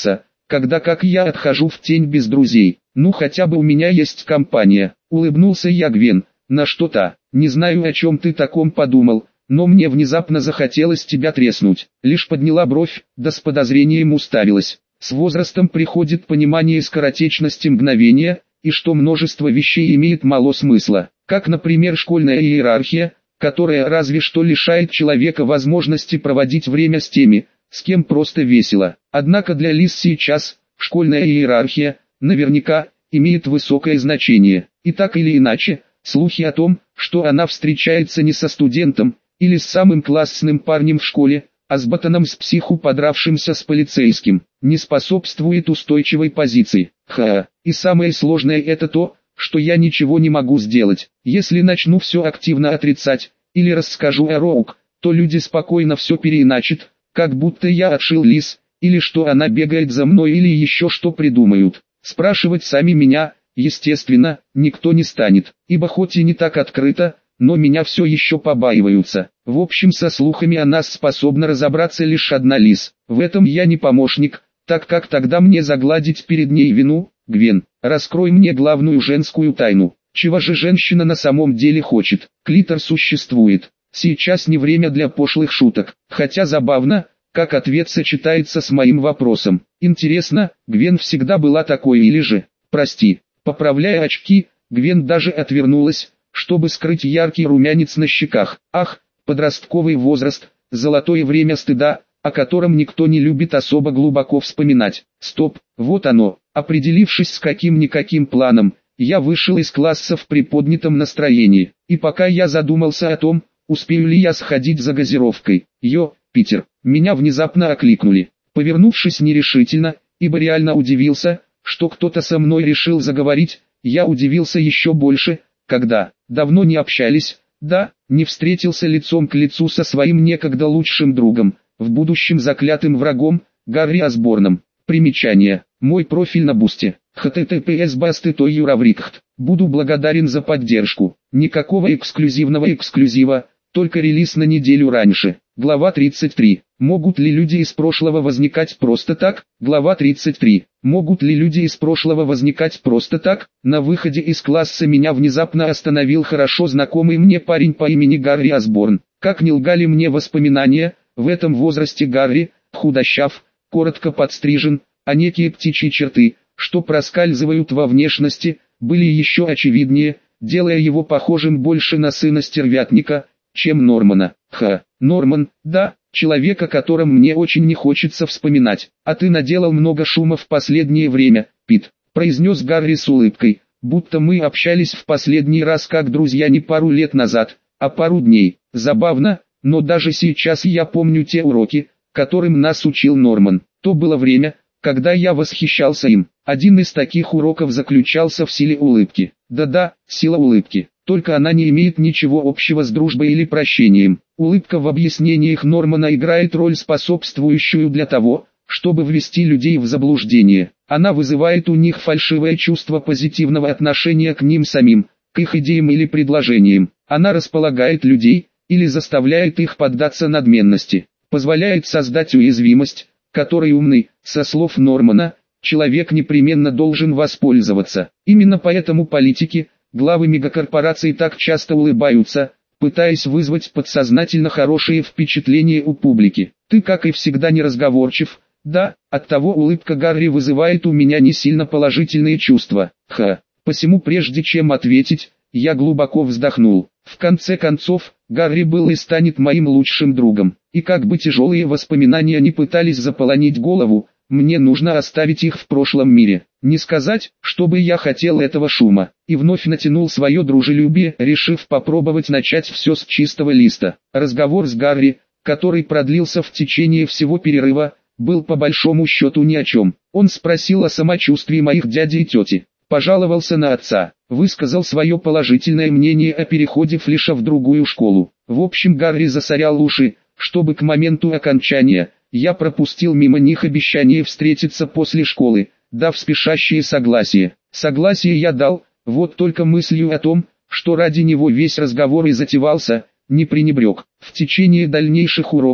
когда как я отхожу в тень без друзей. Ну хотя бы у меня есть компания. Улыбнулся я Гвен, на что-то. Не знаю, о чем ты таком подумал, но мне внезапно захотелось тебя треснуть. Лишь подняла бровь, да с подозрением уставилась. С возрастом приходит понимание скоротечности мгновения, и что множество вещей имеет мало смысла. Как, например, школьная иерархия, которая разве что лишает человека возможности проводить время с теми, с кем просто весело. Однако для Лиз сейчас, школьная иерархия, наверняка, имеет высокое значение. И так или иначе, слухи о том, что она встречается не со студентом, или с самым классным парнем в школе, а с ботаном с психу, подравшимся с полицейским, не способствует устойчивой позиции. Ха, и самое сложное это то, что я ничего не могу сделать. Если начну все активно отрицать, или расскажу о Роук, то люди спокойно все переиначат, как будто я отшил Лиз, или что она бегает за мной, или еще что придумают. Спрашивать сами меня, естественно, никто не станет, ибо хоть и не так открыто, но меня все еще побаиваются. В общем, со слухами о нас способна разобраться лишь одна Лиз. В этом я не помощник, так как тогда мне загладить перед ней вину. Гвен, раскрой мне главную женскую тайну. Чего же женщина на самом деле хочет? Клитор существует. Сейчас не время для пошлых шуток. Хотя забавно, как ответ сочетается с моим вопросом. Интересно, Гвен всегда была такой или же? Прости. Поправляя очки, Гвен даже отвернулась, чтобы скрыть яркий румянец на щеках. Ах, подростковый возраст, золотое время стыда, о котором никто не любит особо глубоко вспоминать. Стоп, вот оно. Определившись с каким-никаким планом, я вышел из класса в приподнятом настроении. И пока я задумался о том, успею ли я сходить за газировкой. Йо, Питер, меня внезапно окликнули. Повернувшись нерешительно, ибо реально удивился, что кто-то со мной решил заговорить, я удивился еще больше, когда, давно не общались, да, не встретился лицом к лицу со своим некогда лучшим другом, в будущем заклятым врагом, Гарри Осборном. Примечание. Мой профиль на Бусте. эйч ти ти пи эс басты той юраврикхт. Буду благодарен за поддержку. Никакого эксклюзивного эксклюзива, только релиз на неделю раньше. Глава тридцать три. Могут ли люди из прошлого возникать просто так? Глава тридцать три. Могут ли люди из прошлого возникать просто так? На выходе из класса меня внезапно остановил хорошо знакомый мне парень по имени Гарри Осборн. Как не лгали мне воспоминания, в этом возрасте Гарри, худощав, коротко подстрижен, а некие птичьи черты, что проскальзывают во внешности, были еще очевиднее, делая его похожим больше на сына стервятника, чем Нормана. Ха, Норман, да, человек, о котором мне очень не хочется вспоминать. А ты наделал много шума в последнее время, Пит, произнес Гарри с улыбкой, будто мы общались в последний раз как друзья не пару лет назад, а пару дней. Забавно, но даже сейчас я помню те уроки, которым нас учил Норман. То было время, когда я восхищался им. Один из таких уроков заключался в силе улыбки. Да-да, сила улыбки. Только она не имеет ничего общего с дружбой или прощением. Улыбка в объяснениях Нормана играет роль, способствующую для того, чтобы ввести людей в заблуждение. Она вызывает у них фальшивое чувство позитивного отношения к ним самим, к их идеям или предложениям. Она располагает людей, или заставляет их поддаться надменности. Позволяет создать уязвимость, которой умный, со слов Нормана, человек непременно должен воспользоваться. Именно поэтому политики, главы мегакорпораций так часто улыбаются, пытаясь вызвать подсознательно хорошие впечатления у публики. Ты, как и всегда, неразговорчив, да, оттого улыбка Гарри вызывает у меня не сильно положительные чувства. Ха, посему прежде чем ответить, я глубоко вздохнул. В конце концов, Гарри был и станет моим лучшим другом. И как бы тяжелые воспоминания не пытались заполонить голову, мне нужно оставить их в прошлом мире. Не сказать, чтобы я хотел этого шума. И вновь натянул свое дружелюбие, решив попробовать начать все с чистого листа. Разговор с Гарри, который продлился в течение всего перерыва, был по большому счету ни о чем. Он спросил о самочувствии моих дяди и тети. Пожаловался на отца, высказал свое положительное мнение о переходе Флиша в другую школу. В общем, Гарри засорял уши, чтобы к моменту окончания я пропустил мимо них обещание встретиться после школы, дав спешащее согласие. Согласие я дал, вот только мыслью о том, что ради него весь разговор и затевался, не пренебрег. В течение дальнейших уроков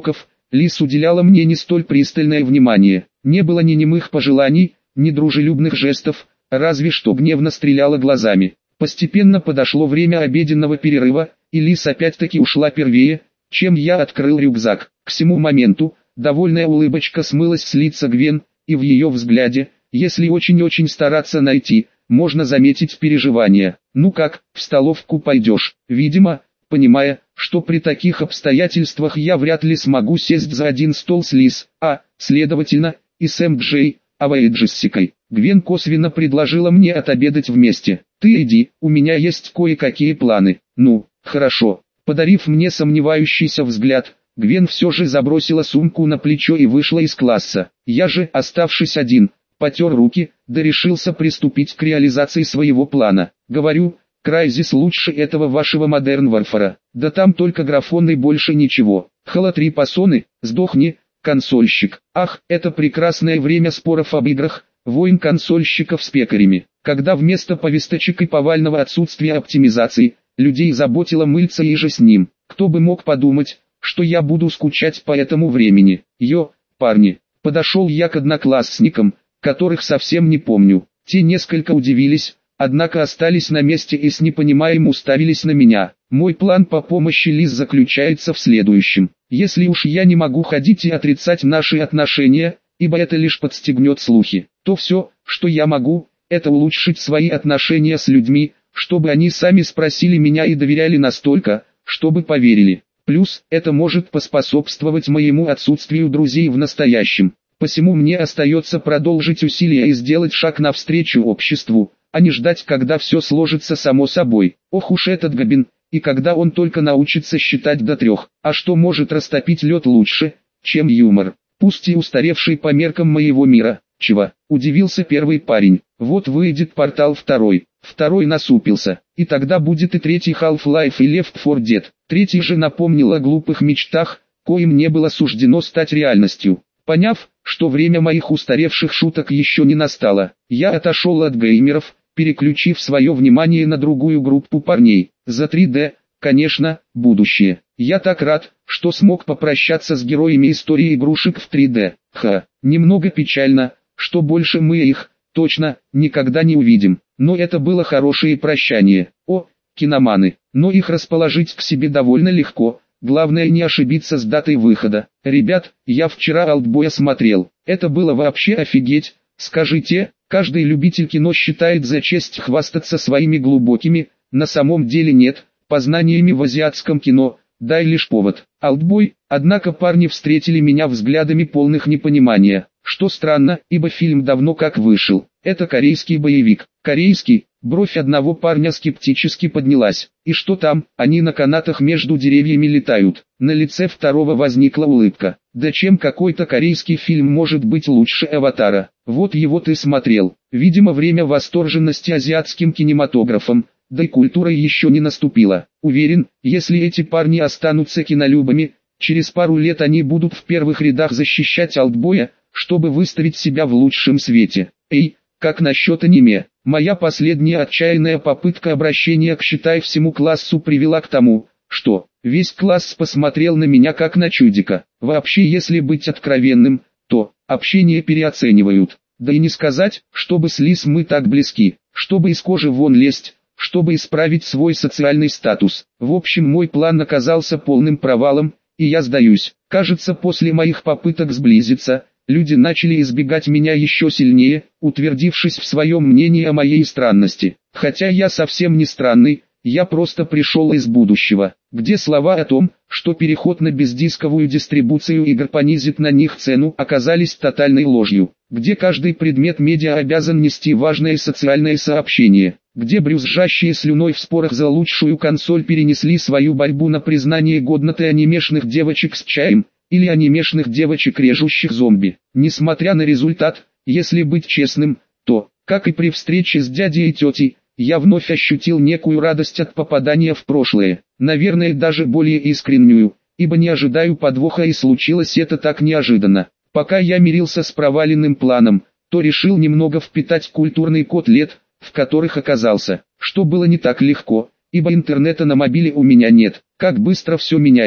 Лис уделяла мне не столь пристальное внимание. Не было ни немых пожеланий, ни дружелюбных жестов, разве что гневно стреляла глазами. Постепенно подошло время обеденного перерыва, и Лис опять-таки ушла первее, чем я открыл рюкзак. К сему моменту, довольная улыбочка смылась с лица Гвен, и в ее взгляде, если очень-очень стараться найти, можно заметить переживания. «Ну как, в столовку пойдешь?» Видимо, понимая, что при таких обстоятельствах я вряд ли смогу сесть за один стол с Лис, а, следовательно, и с эм джей, Авой и Джессикой. Гвен косвенно предложила мне отобедать вместе. «Ты иди, у меня есть кое-какие планы». «Ну, хорошо». Подарив мне сомневающийся взгляд, Гвен все же забросила сумку на плечо и вышла из класса. Я же, оставшись один, потер руки, да решился приступить к реализации своего плана. Говорю, Крайзис лучше этого вашего Модерн Варфара. Да там только графон и больше ничего. Холотри пасоны, сдохни, консольщик. Ах, это прекрасное время споров об играх, войн консольщиков с пекарями. Когда вместо повесточек и повального отсутствия оптимизации, людей заботила мыльца и же с ним. Кто бы мог подумать, что я буду скучать по этому времени. Йо, парни, подошел я к одноклассникам, которых совсем не помню. Те несколько удивились, однако остались на месте и с непониманием уставились на меня. Мой план по помощи Лиз заключается в следующем. Если уж я не могу ходить и отрицать наши отношения, ибо это лишь подстегнет слухи, то все, что я могу, это улучшить свои отношения с людьми, чтобы они сами спросили меня и доверяли настолько, чтобы поверили. Плюс, это может поспособствовать моему отсутствию друзей в настоящем. Посему мне остается продолжить усилия и сделать шаг навстречу обществу, а не ждать, когда все сложится само собой. Ох уж этот Габин, и когда он только научится считать до трех. А что может растопить лед лучше, чем юмор? Пусть и устаревший по меркам моего мира. Чего? Удивился первый парень. Вот выйдет портал второй. Второй насупился. И тогда будет и третий Half-Life и Left фор Dead. Третий же напомнил о глупых мечтах, коим не было суждено стать реальностью. Поняв, что время моих устаревших шуток еще не настало, я отошел от геймеров, переключив свое внимание на другую группу парней. За три дэ, конечно, будущее. Я так рад, что смог попрощаться с героями истории игрушек в три дэ. Ха, немного печально, что больше мы их, точно, никогда не увидим. Но это было хорошее прощание. О, киноманы, но их расположить к себе довольно легко. Главное не ошибиться с датой выхода. Ребят, я вчера Олдбоя смотрел. Это было вообще офигеть. Скажите, каждый любитель кино считает за честь хвастаться своими глубокими, на самом деле нет, познаниями в азиатском кино. Дай лишь повод. Олдбой, однако парни встретили меня взглядами полных непонимания. Что странно, ибо фильм давно как вышел. Это корейский боевик. Корейский, бровь одного парня скептически поднялась. И что там, они на канатах между деревьями летают. На лице второго возникла улыбка. Да чем какой-то корейский фильм может быть лучше «Аватара»? Вот его ты смотрел. Видимо, время восторженности азиатским кинематографом, да и культурой еще не наступило. Уверен, если эти парни останутся кинолюбами, через пару лет они будут в первых рядах защищать Олдбоя, чтобы выставить себя в лучшем свете. Эй, как насчет аниме? Моя последняя отчаянная попытка обращения к считай всему классу привела к тому, что весь класс посмотрел на меня как на чудика. Вообще, если быть откровенным, то общение переоценивают. Да и не сказать, чтобы с Лиз мы так близки, чтобы из кожи вон лезть, чтобы исправить свой социальный статус. В общем, мой план оказался полным провалом, и я сдаюсь. Кажется, после моих попыток сблизиться, люди начали избегать меня еще сильнее, утвердившись в своем мнении о моей странности. Хотя я совсем не странный, я просто пришел из будущего, где слова о том, что переход на бездисковую дистрибуцию игр понизит на них цену, оказались тотальной ложью, где каждый предмет медиа обязан нести важное социальное сообщение, где брюзжащие слюной в спорах за лучшую консоль перенесли свою борьбу на признание годноты анимешных девочек с чаем, или анимешных девочек, режущих зомби. Несмотря на результат, если быть честным, то, как и при встрече с дядей и тетей, я вновь ощутил некую радость от попадания в прошлое, наверное даже более искреннюю, ибо не ожидаю подвоха, и случилось это так неожиданно. Пока я мирился с проваленным планом, то решил немного впитать культурный код лет, в которых оказался, что было не так легко, ибо интернета на мобиле у меня нет. Как быстро все меняется.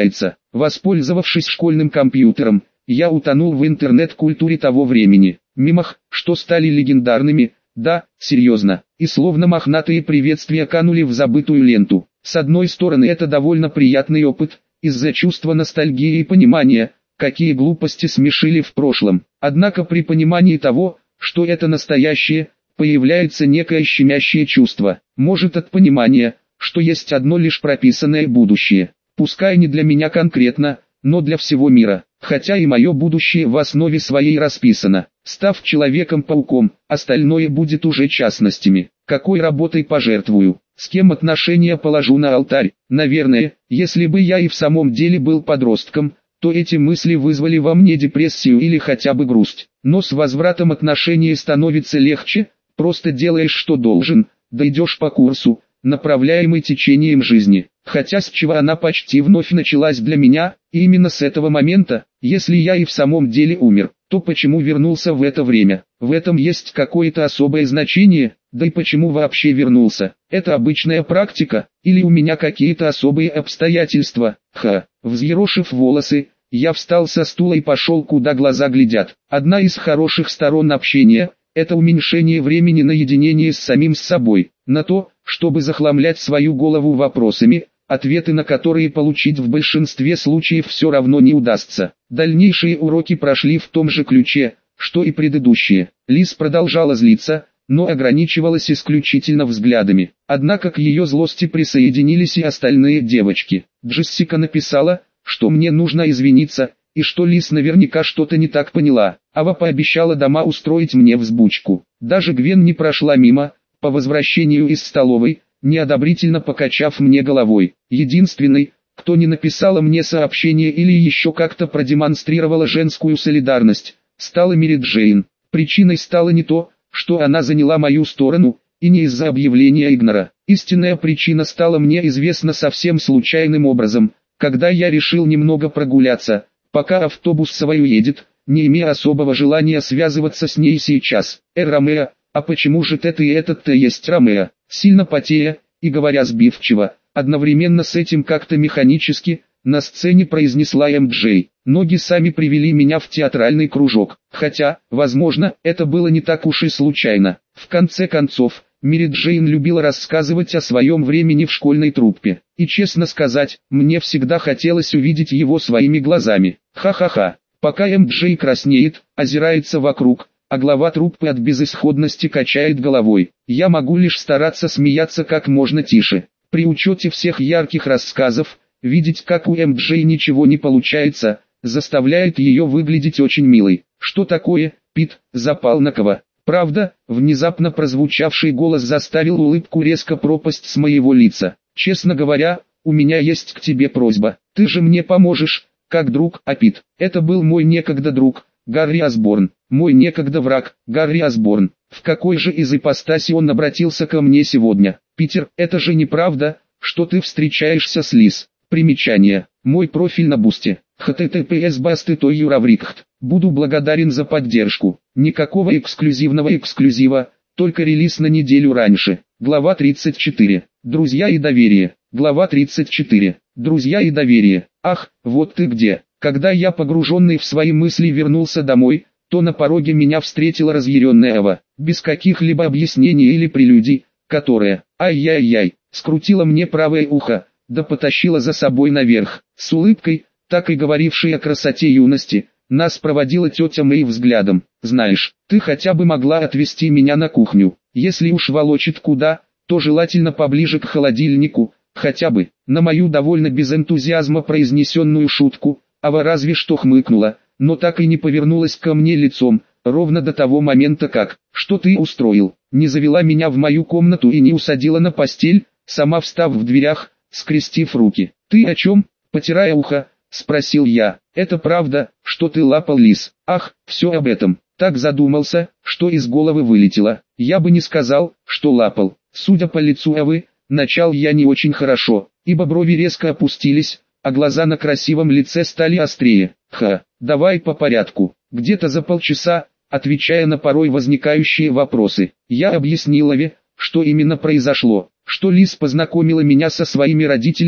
Воспользовавшись школьным компьютером, я утонул в интернет-культуре того времени. Мемах, что стали легендарными, да, серьезно, и словно мохнатые приветствия канули в забытую ленту. С одной стороны, это довольно приятный опыт, из-за чувства ностальгии и понимания, какие глупости смешили в прошлом. Однако при понимании того, что это настоящее, появляется некое щемящее чувство. Может, от понимания, что есть одно лишь прописанное будущее. Пускай не для меня конкретно, но для всего мира. Хотя и мое будущее в основе своей расписано. Став Человеком-пауком, остальное будет уже частностями. Какой работой пожертвую, с кем отношения положу на алтарь. Наверное, если бы я и в самом деле был подростком, то эти мысли вызвали во мне депрессию или хотя бы грусть. Но с возвратом отношений становится легче, просто делаешь что должен, дойдешь по курсу, направляемый течением жизни. Хотя с чего она почти вновь началась для меня, и именно с этого момента, если я и в самом деле умер, то почему вернулся в это время? В этом есть какое-то особое значение, да и почему вообще вернулся? Это обычная практика, или у меня какие-то особые обстоятельства? Ха, взъерошив волосы, я встал со стула и пошел куда глаза глядят. Одна из хороших сторон общения – это уменьшение времени на единение с самим с собой, на то, чтобы захламлять свою голову вопросами, ответы на которые получить в большинстве случаев все равно не удастся. Дальнейшие уроки прошли в том же ключе, что и предыдущие. Лиз продолжала злиться, но ограничивалась исключительно взглядами. Однако к ее злости присоединились и остальные девочки. Джессика написала, что мне нужно извиниться, и что Лиз наверняка что-то не так поняла. Ава пообещала дома устроить мне взбучку. Даже Гвен не прошла мимо, по возвращению из столовой, неодобрительно покачав мне головой. Единственный, кто не написала мне сообщение или еще как-то продемонстрировала женскую солидарность, стала Мэри Джейн. Причиной стало не то, что она заняла мою сторону, и не из-за объявления Игнора. Истинная причина стала мне известна совсем случайным образом, когда я решил немного прогуляться, пока автобус свою едет, не имея особого желания связываться с ней сейчас. «Э, Ромео, а почему же ты и этот-то есть Ромео?» Сильно потея, и говоря сбивчиво, одновременно с этим как-то механически, на сцене произнесла эм джей. Ноги сами привели меня в театральный кружок. Хотя, возможно, это было не так уж и случайно. В конце концов, Мэри Джейн любила рассказывать о своем времени в школьной труппе. И честно сказать, мне всегда хотелось увидеть его своими глазами. Ха-ха-ха. Пока эм джей краснеет, озирается вокруг, а глава труппы от безысходности качает головой. Я могу лишь стараться смеяться как можно тише. При учете всех ярких рассказов, видеть как у эм джей ничего не получается, заставляет ее выглядеть очень милой. «Что такое, Пит?» запал на кого? Правда, внезапно прозвучавший голос заставил улыбку резко пропасть с моего лица. «Честно говоря, у меня есть к тебе просьба. Ты же мне поможешь, как друг, а Пит, это был мой некогда друг, Гарри Осборн, мой некогда враг, Гарри Осборн. В какой же из ипостаси он обратился ко мне сегодня? Питер, это же неправда, что ты встречаешься с Лиз». Примечание. Мой профиль на Бусти. эйч ти ти пи эс басты той юраврикхт. Буду благодарен за поддержку. Никакого эксклюзивного эксклюзива, только релиз на неделю раньше. Глава тридцать четыре. Друзья и доверие. Глава тридцать четыре. Друзья и доверие. Ах, вот ты где. Когда я, погруженный в свои мысли, вернулся домой, то на пороге меня встретила разъяренная Ава, без каких-либо объяснений или прелюдий, которая, ай-яй-яй, скрутила мне правое ухо, да потащила за собой наверх. С улыбкой, так и говорившей о красоте юности, нас проводила тетя Мэй взглядом. «Знаешь, ты хотя бы могла отвезти меня на кухню. Если уж волочит куда, то желательно поближе к холодильнику, хотя бы». На мою довольно без энтузиазма произнесенную шутку, Ава разве что хмыкнула, но так и не повернулась ко мне лицом, ровно до того момента как, что ты устроил, не завела меня в мою комнату и не усадила на постель, сама встав в дверях, скрестив руки. «Ты о чем?» — потирая ухо, спросил я. «Это правда, что ты лапал Лиз?» «Ах, все об этом». Так задумался, что из головы вылетело. Я бы не сказал, что лапал. Судя по лицу Авы, начал я не очень хорошо, ибо брови резко опустились, а глаза на красивом лице стали острее. «Ха, давай по порядку». Где-то за полчаса, отвечая на порой возникающие вопросы, я объяснил Аве, что именно произошло. Что Лиз познакомила меня со своими родителями,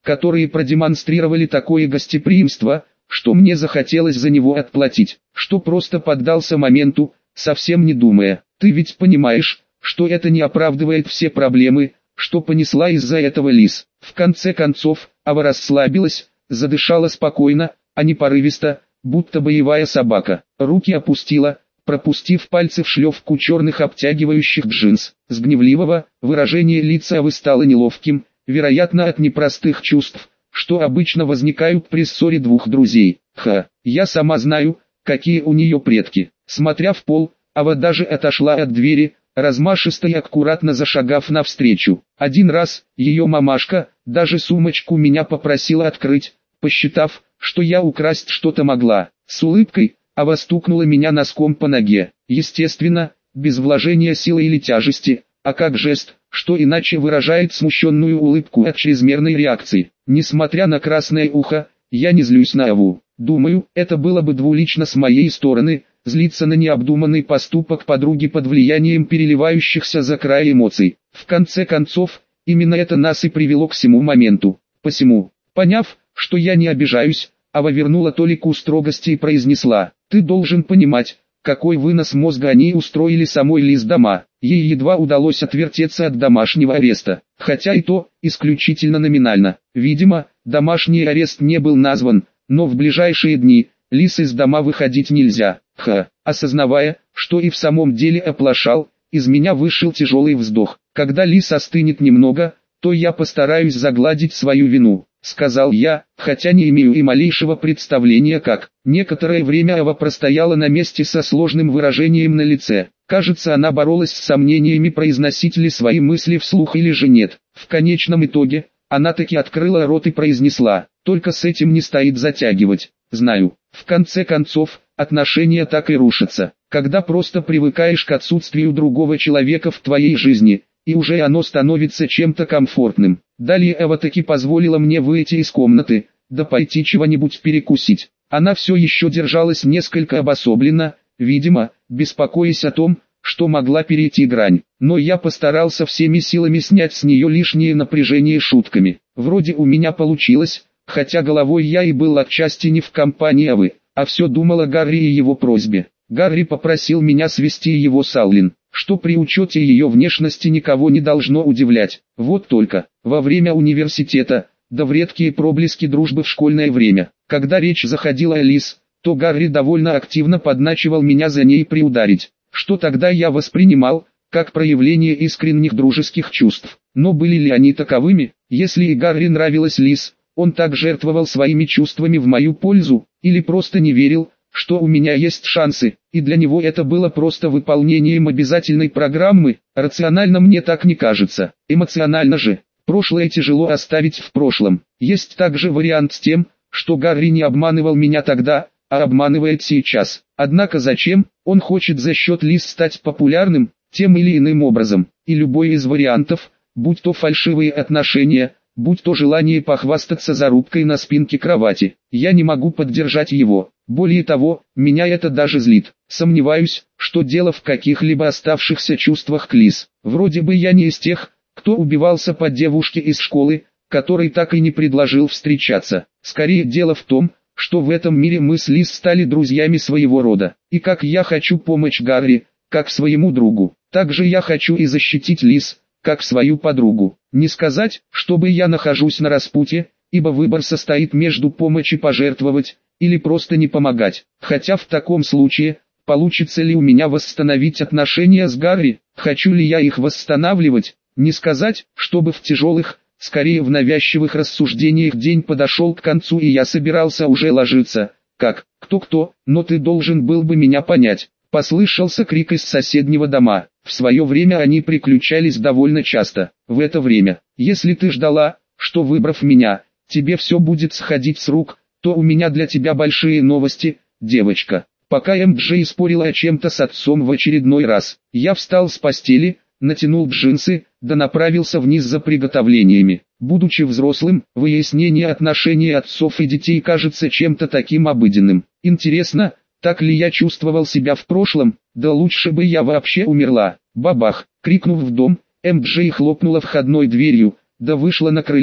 которые продемонстрировали такое гостеприимство, что мне захотелось за него отплатить, что просто поддался моменту, совсем не думая. Ты ведь понимаешь, что это не оправдывает все проблемы, что понесла из-за этого Лиз. В конце концов, Ава расслабилась, задышала спокойно, а не порывисто, будто боевая собака. Руки опустила, пропустив пальцы в шлевку черных обтягивающих джинс. С гневливого выражение лица Авы стало неловким, вероятно от непростых чувств, что обычно возникают при ссоре двух друзей. Ха, я сама знаю, какие у нее предки. Смотря в пол, Ава даже отошла от двери, размашисто и аккуратно зашагав навстречу. Один раз, ее мамашка, даже сумочку меня попросила открыть, посчитав, что я украсть что-то могла. С улыбкой, Ава стукнула меня носком по ноге. Естественно, без вложения силы или тяжести, а как жест, что иначе выражает смущенную улыбку от чрезмерной реакции. Несмотря на красное ухо, я не злюсь на Аву. Думаю, это было бы двулично с моей стороны, злиться на необдуманный поступок подруги под влиянием переливающихся за край эмоций. В конце концов, именно это нас и привело к сему моменту. Посему, поняв, что я не обижаюсь, Ава вернула толику строгости и произнесла: «Ты должен понимать, какой вынос мозга они устроили самой Лиз дома». Ей едва удалось отвертеться от домашнего ареста, хотя и то, исключительно номинально. Видимо, домашний арест не был назван, но в ближайшие дни Лиз из дома выходить нельзя. Ха, осознавая, что и в самом деле оплошал, из меня вышел тяжелый вздох. Когда Лиз остынет немного, то я постараюсь загладить свою вину, сказал я, хотя не имею и малейшего представления как. Некоторое время Ава простояла на месте со сложным выражением на лице. Кажется, она боролась с сомнениями, произносить ли свои мысли вслух или же нет. В конечном итоге, она таки открыла рот и произнесла: «Только с этим не стоит затягивать. Знаю, в конце концов, отношения так и рушатся, когда просто привыкаешь к отсутствию другого человека в твоей жизни, и уже оно становится чем-то комфортным». Далее Ава таки позволила мне выйти из комнаты, да пойти чего-нибудь перекусить. Она все еще держалась несколько обособленно, видимо, беспокоясь о том, что могла перейти грань. Но я постарался всеми силами снять с нее лишнее напряжение шутками. Вроде у меня получилось, хотя головой я и был отчасти не в компании Авы, а все думал о Гарри и его просьбе. Гарри попросил меня свести его с Аллен, что при учете ее внешности никого не должно удивлять. Вот только, во время университета, да в редкие проблески дружбы в школьное время, когда речь заходила о Лиз, то Гарри довольно активно подначивал меня за ней приударить, что тогда я воспринимал как проявление искренних дружеских чувств. Но были ли они таковыми? Если и Гарри нравилась Лиз, он так жертвовал своими чувствами в мою пользу, или просто не верил, что у меня есть шансы, и для него это было просто выполнением обязательной программы? Рационально мне так не кажется, эмоционально же. Прошлое тяжело оставить в прошлом. Есть также вариант с тем, что Гарри не обманывал меня тогда, а обманывает сейчас. Однако зачем? Он хочет за счет Лиз стать популярным, тем или иным образом. И любой из вариантов, будь то фальшивые отношения, будь то желание похвастаться зарубкой на спинке кровати, я не могу поддержать его. Более того, меня это даже злит. Сомневаюсь, что дело в каких-либо оставшихся чувствах к Лиз. Вроде бы я не из тех, кто убивался по девушке из школы, который так и не предложил встречаться. Скорее дело в том, что в этом мире мы с Лиз стали друзьями своего рода. И как я хочу помочь Гарри, как своему другу, так же я хочу и защитить Лиз, как свою подругу. Не сказать, чтобы я нахожусь на распутье, ибо выбор состоит между помощью пожертвовать, или просто не помогать. Хотя в таком случае, получится ли у меня восстановить отношения с Гарри, хочу ли я их восстанавливать, не сказать, чтобы в тяжелых, скорее в навязчивых рассуждениях день подошел к концу и я собирался уже ложиться. Как, кто-кто, но ты должен был бы меня понять. Послышался крик из соседнего дома. В свое время они приключались довольно часто. В это время, если ты ждала, что выбрав меня, тебе все будет сходить с рук, то у меня для тебя большие новости, девочка. Пока эм джей спорила о чем-то с отцом в очередной раз, я встал с постели, натянул джинсы, да направился вниз за приготовлениями. Будучи взрослым, выяснение отношений отцов и детей кажется чем-то таким обыденным. Интересно, так ли я чувствовал себя в прошлом? Да лучше бы я вообще умерла. Бабах! Крикнув в дом, эм джей хлопнула входной дверью, да вышла на крыльцо.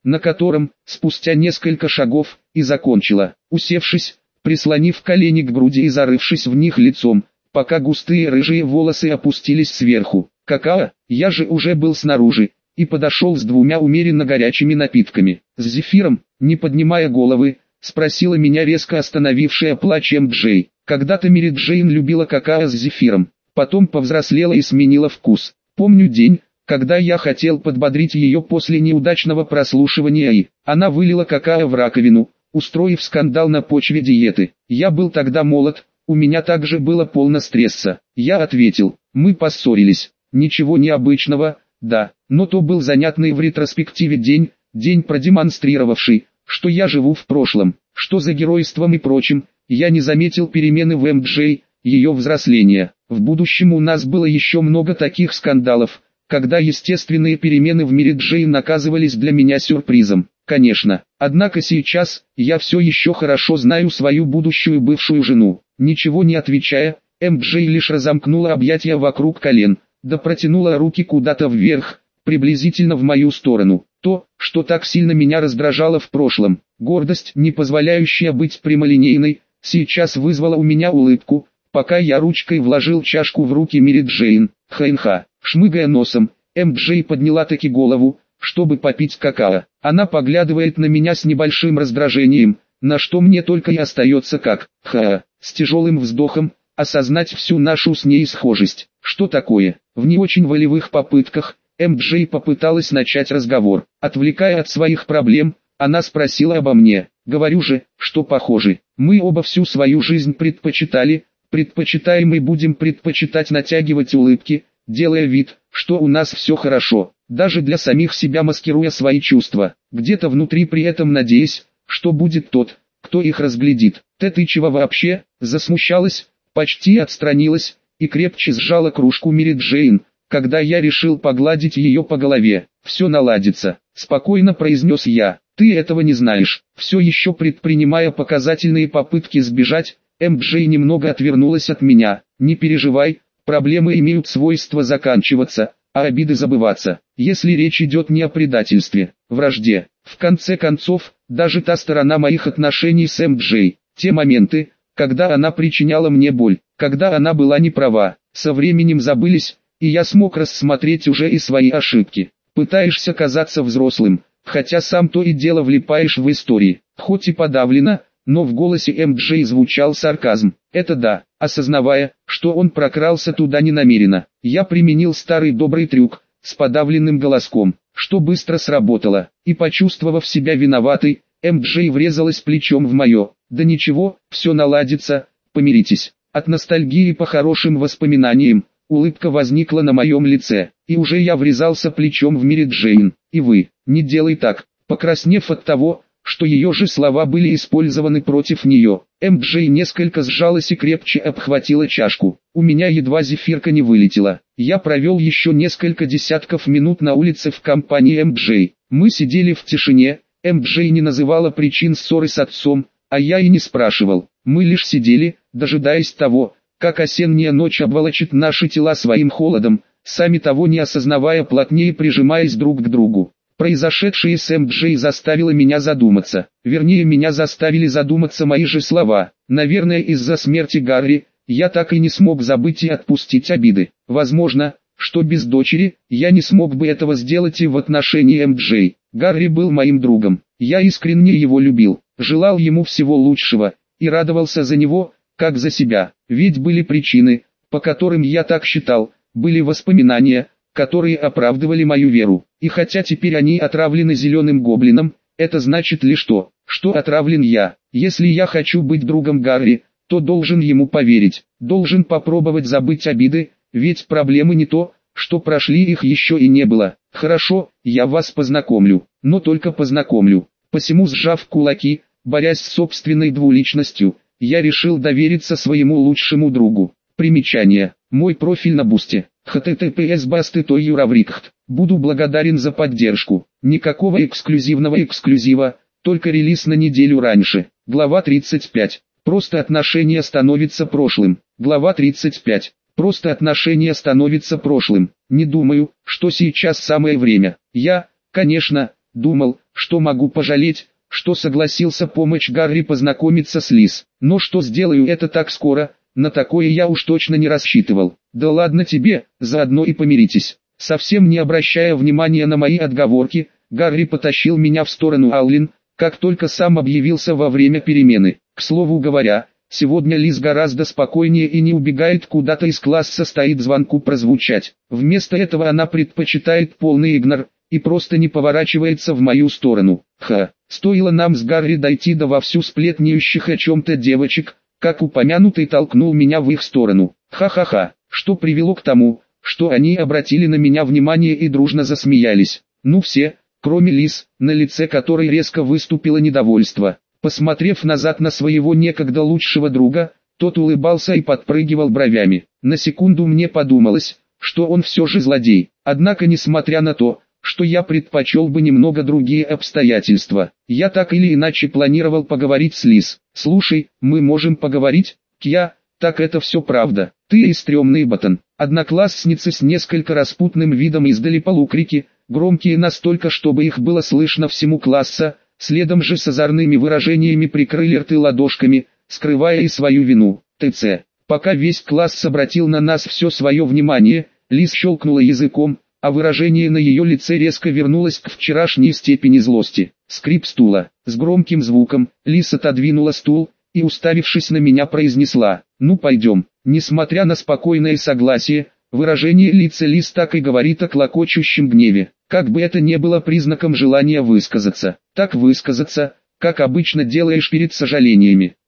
на котором, спустя несколько шагов, и закончила, усевшись, прислонив колени к груди и зарывшись в них лицом, пока густые рыжие волосы опустились сверху. «Какао, я же уже был снаружи», и подошел с двумя умеренно горячими напитками. «С зефиром», не поднимая головы, спросила меня резко остановившая плач эм джей. Когда-то Мэри Джейн любила какао с зефиром, потом повзрослела и сменила вкус. Помню день, когда я хотел подбодрить ее после неудачного прослушивания и она вылила какао в раковину, устроив скандал на почве диеты. Я был тогда молод, у меня также было полно стресса. Я ответил, мы поссорились, ничего необычного, да, но то был занятный в ретроспективе день, день продемонстрировавший, что я живу в прошлом, что за геройством и прочим, я не заметил перемены в эм джей, ее взросления. В будущем у нас было еще много таких скандалов, когда естественные перемены в Мэри Джейн наказывались для меня сюрпризом. Конечно, однако сейчас, я все еще хорошо знаю свою будущую бывшую жену. Ничего не отвечая, эм джей лишь разомкнула объятия вокруг колен, да протянула руки куда-то вверх, приблизительно в мою сторону. То, что так сильно меня раздражало в прошлом, гордость, не позволяющая быть прямолинейной, сейчас вызвала у меня улыбку, пока я ручкой вложил чашку в руки Мэри Джейн. Хэнха, шмыгая носом, эм джей подняла таки голову, чтобы попить какао. Она поглядывает на меня с небольшим раздражением, на что мне только и остается как, ха, с тяжелым вздохом, осознать всю нашу с ней схожесть. Что такое? В не очень волевых попытках, эм джей попыталась начать разговор. Отвлекая от своих проблем, она спросила обо мне. Говорю же, что похожи. Мы оба всю свою жизнь предпочитали, предпочитаем и будем предпочитать натягивать улыбки, делая вид, что у нас все хорошо, даже для самих себя маскируя свои чувства, где-то внутри при этом надеясь, что будет тот, кто их разглядит. «Ты ты чего вообще?» Засмущалась, почти отстранилась, и крепче сжала кружку Мэри Джейн, когда я решил погладить ее по голове. «Все наладится», — спокойно произнес я. «Ты этого не знаешь». Все еще предпринимая показательные попытки сбежать, эм джей немного отвернулась от меня. «Не переживай, проблемы имеют свойство заканчиваться, а обиды забываться, если речь идет не о предательстве, вражде. В конце концов, даже та сторона моих отношений с эм джей, те моменты, когда она причиняла мне боль, когда она была не права, со временем забылись, и я смог рассмотреть уже и свои ошибки. Пытаешься казаться взрослым, хотя сам то и дело влипаешь в истории, хоть и подавлено, но в голосе эм джей звучал сарказм. Это да, осознавая, что он прокрался туда ненамеренно, я применил старый добрый трюк, с подавленным голоском, что быстро сработало, и почувствовав себя виноватой, эм джей врезалась плечом в мое. Да ничего, все наладится, помиритесь. От ностальгии по хорошим воспоминаниям, улыбка возникла на моем лице, и уже я врезался плечом в Мэри Джейн. И вы, не делай так, покраснев от того, что ее же слова были использованы против нее. эм джей несколько сжалась и крепче обхватила чашку. У меня едва зефирка не вылетела. Я провел еще несколько десятков минут на улице в компании эм джей. Мы сидели в тишине, эм джей не называла причин ссоры с отцом, а я и не спрашивал. Мы лишь сидели, дожидаясь того, как осенняя ночь обволочит наши тела своим холодом, сами того не осознавая, плотнее прижимаясь друг к другу. Произошедшее с эм джей заставило меня задуматься, вернее меня заставили задуматься мои же слова. Наверное, из-за смерти Гарри, я так и не смог забыть и отпустить обиды. Возможно, что без дочери, я не смог бы этого сделать и в отношении эм джей. Гарри был моим другом, я искренне его любил, желал ему всего лучшего, и радовался за него, как за себя. Ведь были причины, по которым я так считал, были воспоминания, которые оправдывали мою веру. И хотя теперь они отравлены зеленым гоблином, это значит лишь то, что отравлен я. Если я хочу быть другом Гарри, то должен ему поверить, должен попробовать забыть обиды, ведь проблемы не то, что прошли, их еще и не было. Хорошо, я вас познакомлю, но только познакомлю. Посему, сжав кулаки, борясь с собственной двуличностью, я решил довериться своему лучшему другу. Примечание. Мой профиль на Бусти. эйч ти ти пи эс басты той юраврикхт. Буду благодарен за поддержку. Никакого эксклюзивного эксклюзива, только релиз на неделю раньше. Глава тридцать пять. Просто отношения становятся прошлым. Глава тридцать пять. Просто отношения становятся прошлым. Не думаю, что сейчас самое время. Я, конечно, Думал, что могу пожалеть, что согласился помочь Гарри познакомиться с Лиз. Но что сделаю это так скоро, на такое я уж точно не рассчитывал. Да ладно тебе, заодно и помиритесь. Совсем не обращая внимания на мои отговорки, Гарри потащил меня в сторону Аулин, как только сам объявился во время перемены. К слову говоря, сегодня Лиз гораздо спокойнее и не убегает куда-то из класса, стоит звонку прозвучать. Вместо этого она предпочитает полный игнор и просто не поворачивается в мою сторону. Ха, стоило нам с Гарри дойти до вовсю сплетняющих о чем-то девочек, как упомянутый толкнул меня в их сторону. Ха-ха-ха, что привело к тому, что они обратили на меня внимание и дружно засмеялись. Ну все, кроме Лиз, на лице которой резко выступило недовольство. Посмотрев назад на своего некогда лучшего друга, тот улыбался и подпрыгивал бровями. На секунду мне подумалось, что он все же злодей. Однако, несмотря на то, что я предпочел бы немного другие обстоятельства, я так или иначе планировал поговорить с Лиз. «Слушай, мы можем поговорить, Кья, так это все правда. Ты и стрёмный ботан». Одноклассницы с несколько распутным видом издали полукрики, громкие настолько, чтобы их было слышно всему класса, следом же с озорными выражениями прикрыли рты ладошками, скрывая и свою вину. ТЦ. Пока весь класс обратил на нас все свое внимание, Лиз щелкнула языком, а выражение на ее лице резко вернулось к вчерашней степени злости. Скрип стула. С громким звуком Лиз отодвинула стул и, уставившись на меня, произнесла: «Ну пойдем». Несмотря на спокойное согласие, выражение лица Лиз так и говорит о клокочущем гневе. Как бы это ни было признаком желания высказаться, так высказаться, как обычно делаешь перед сожалениями.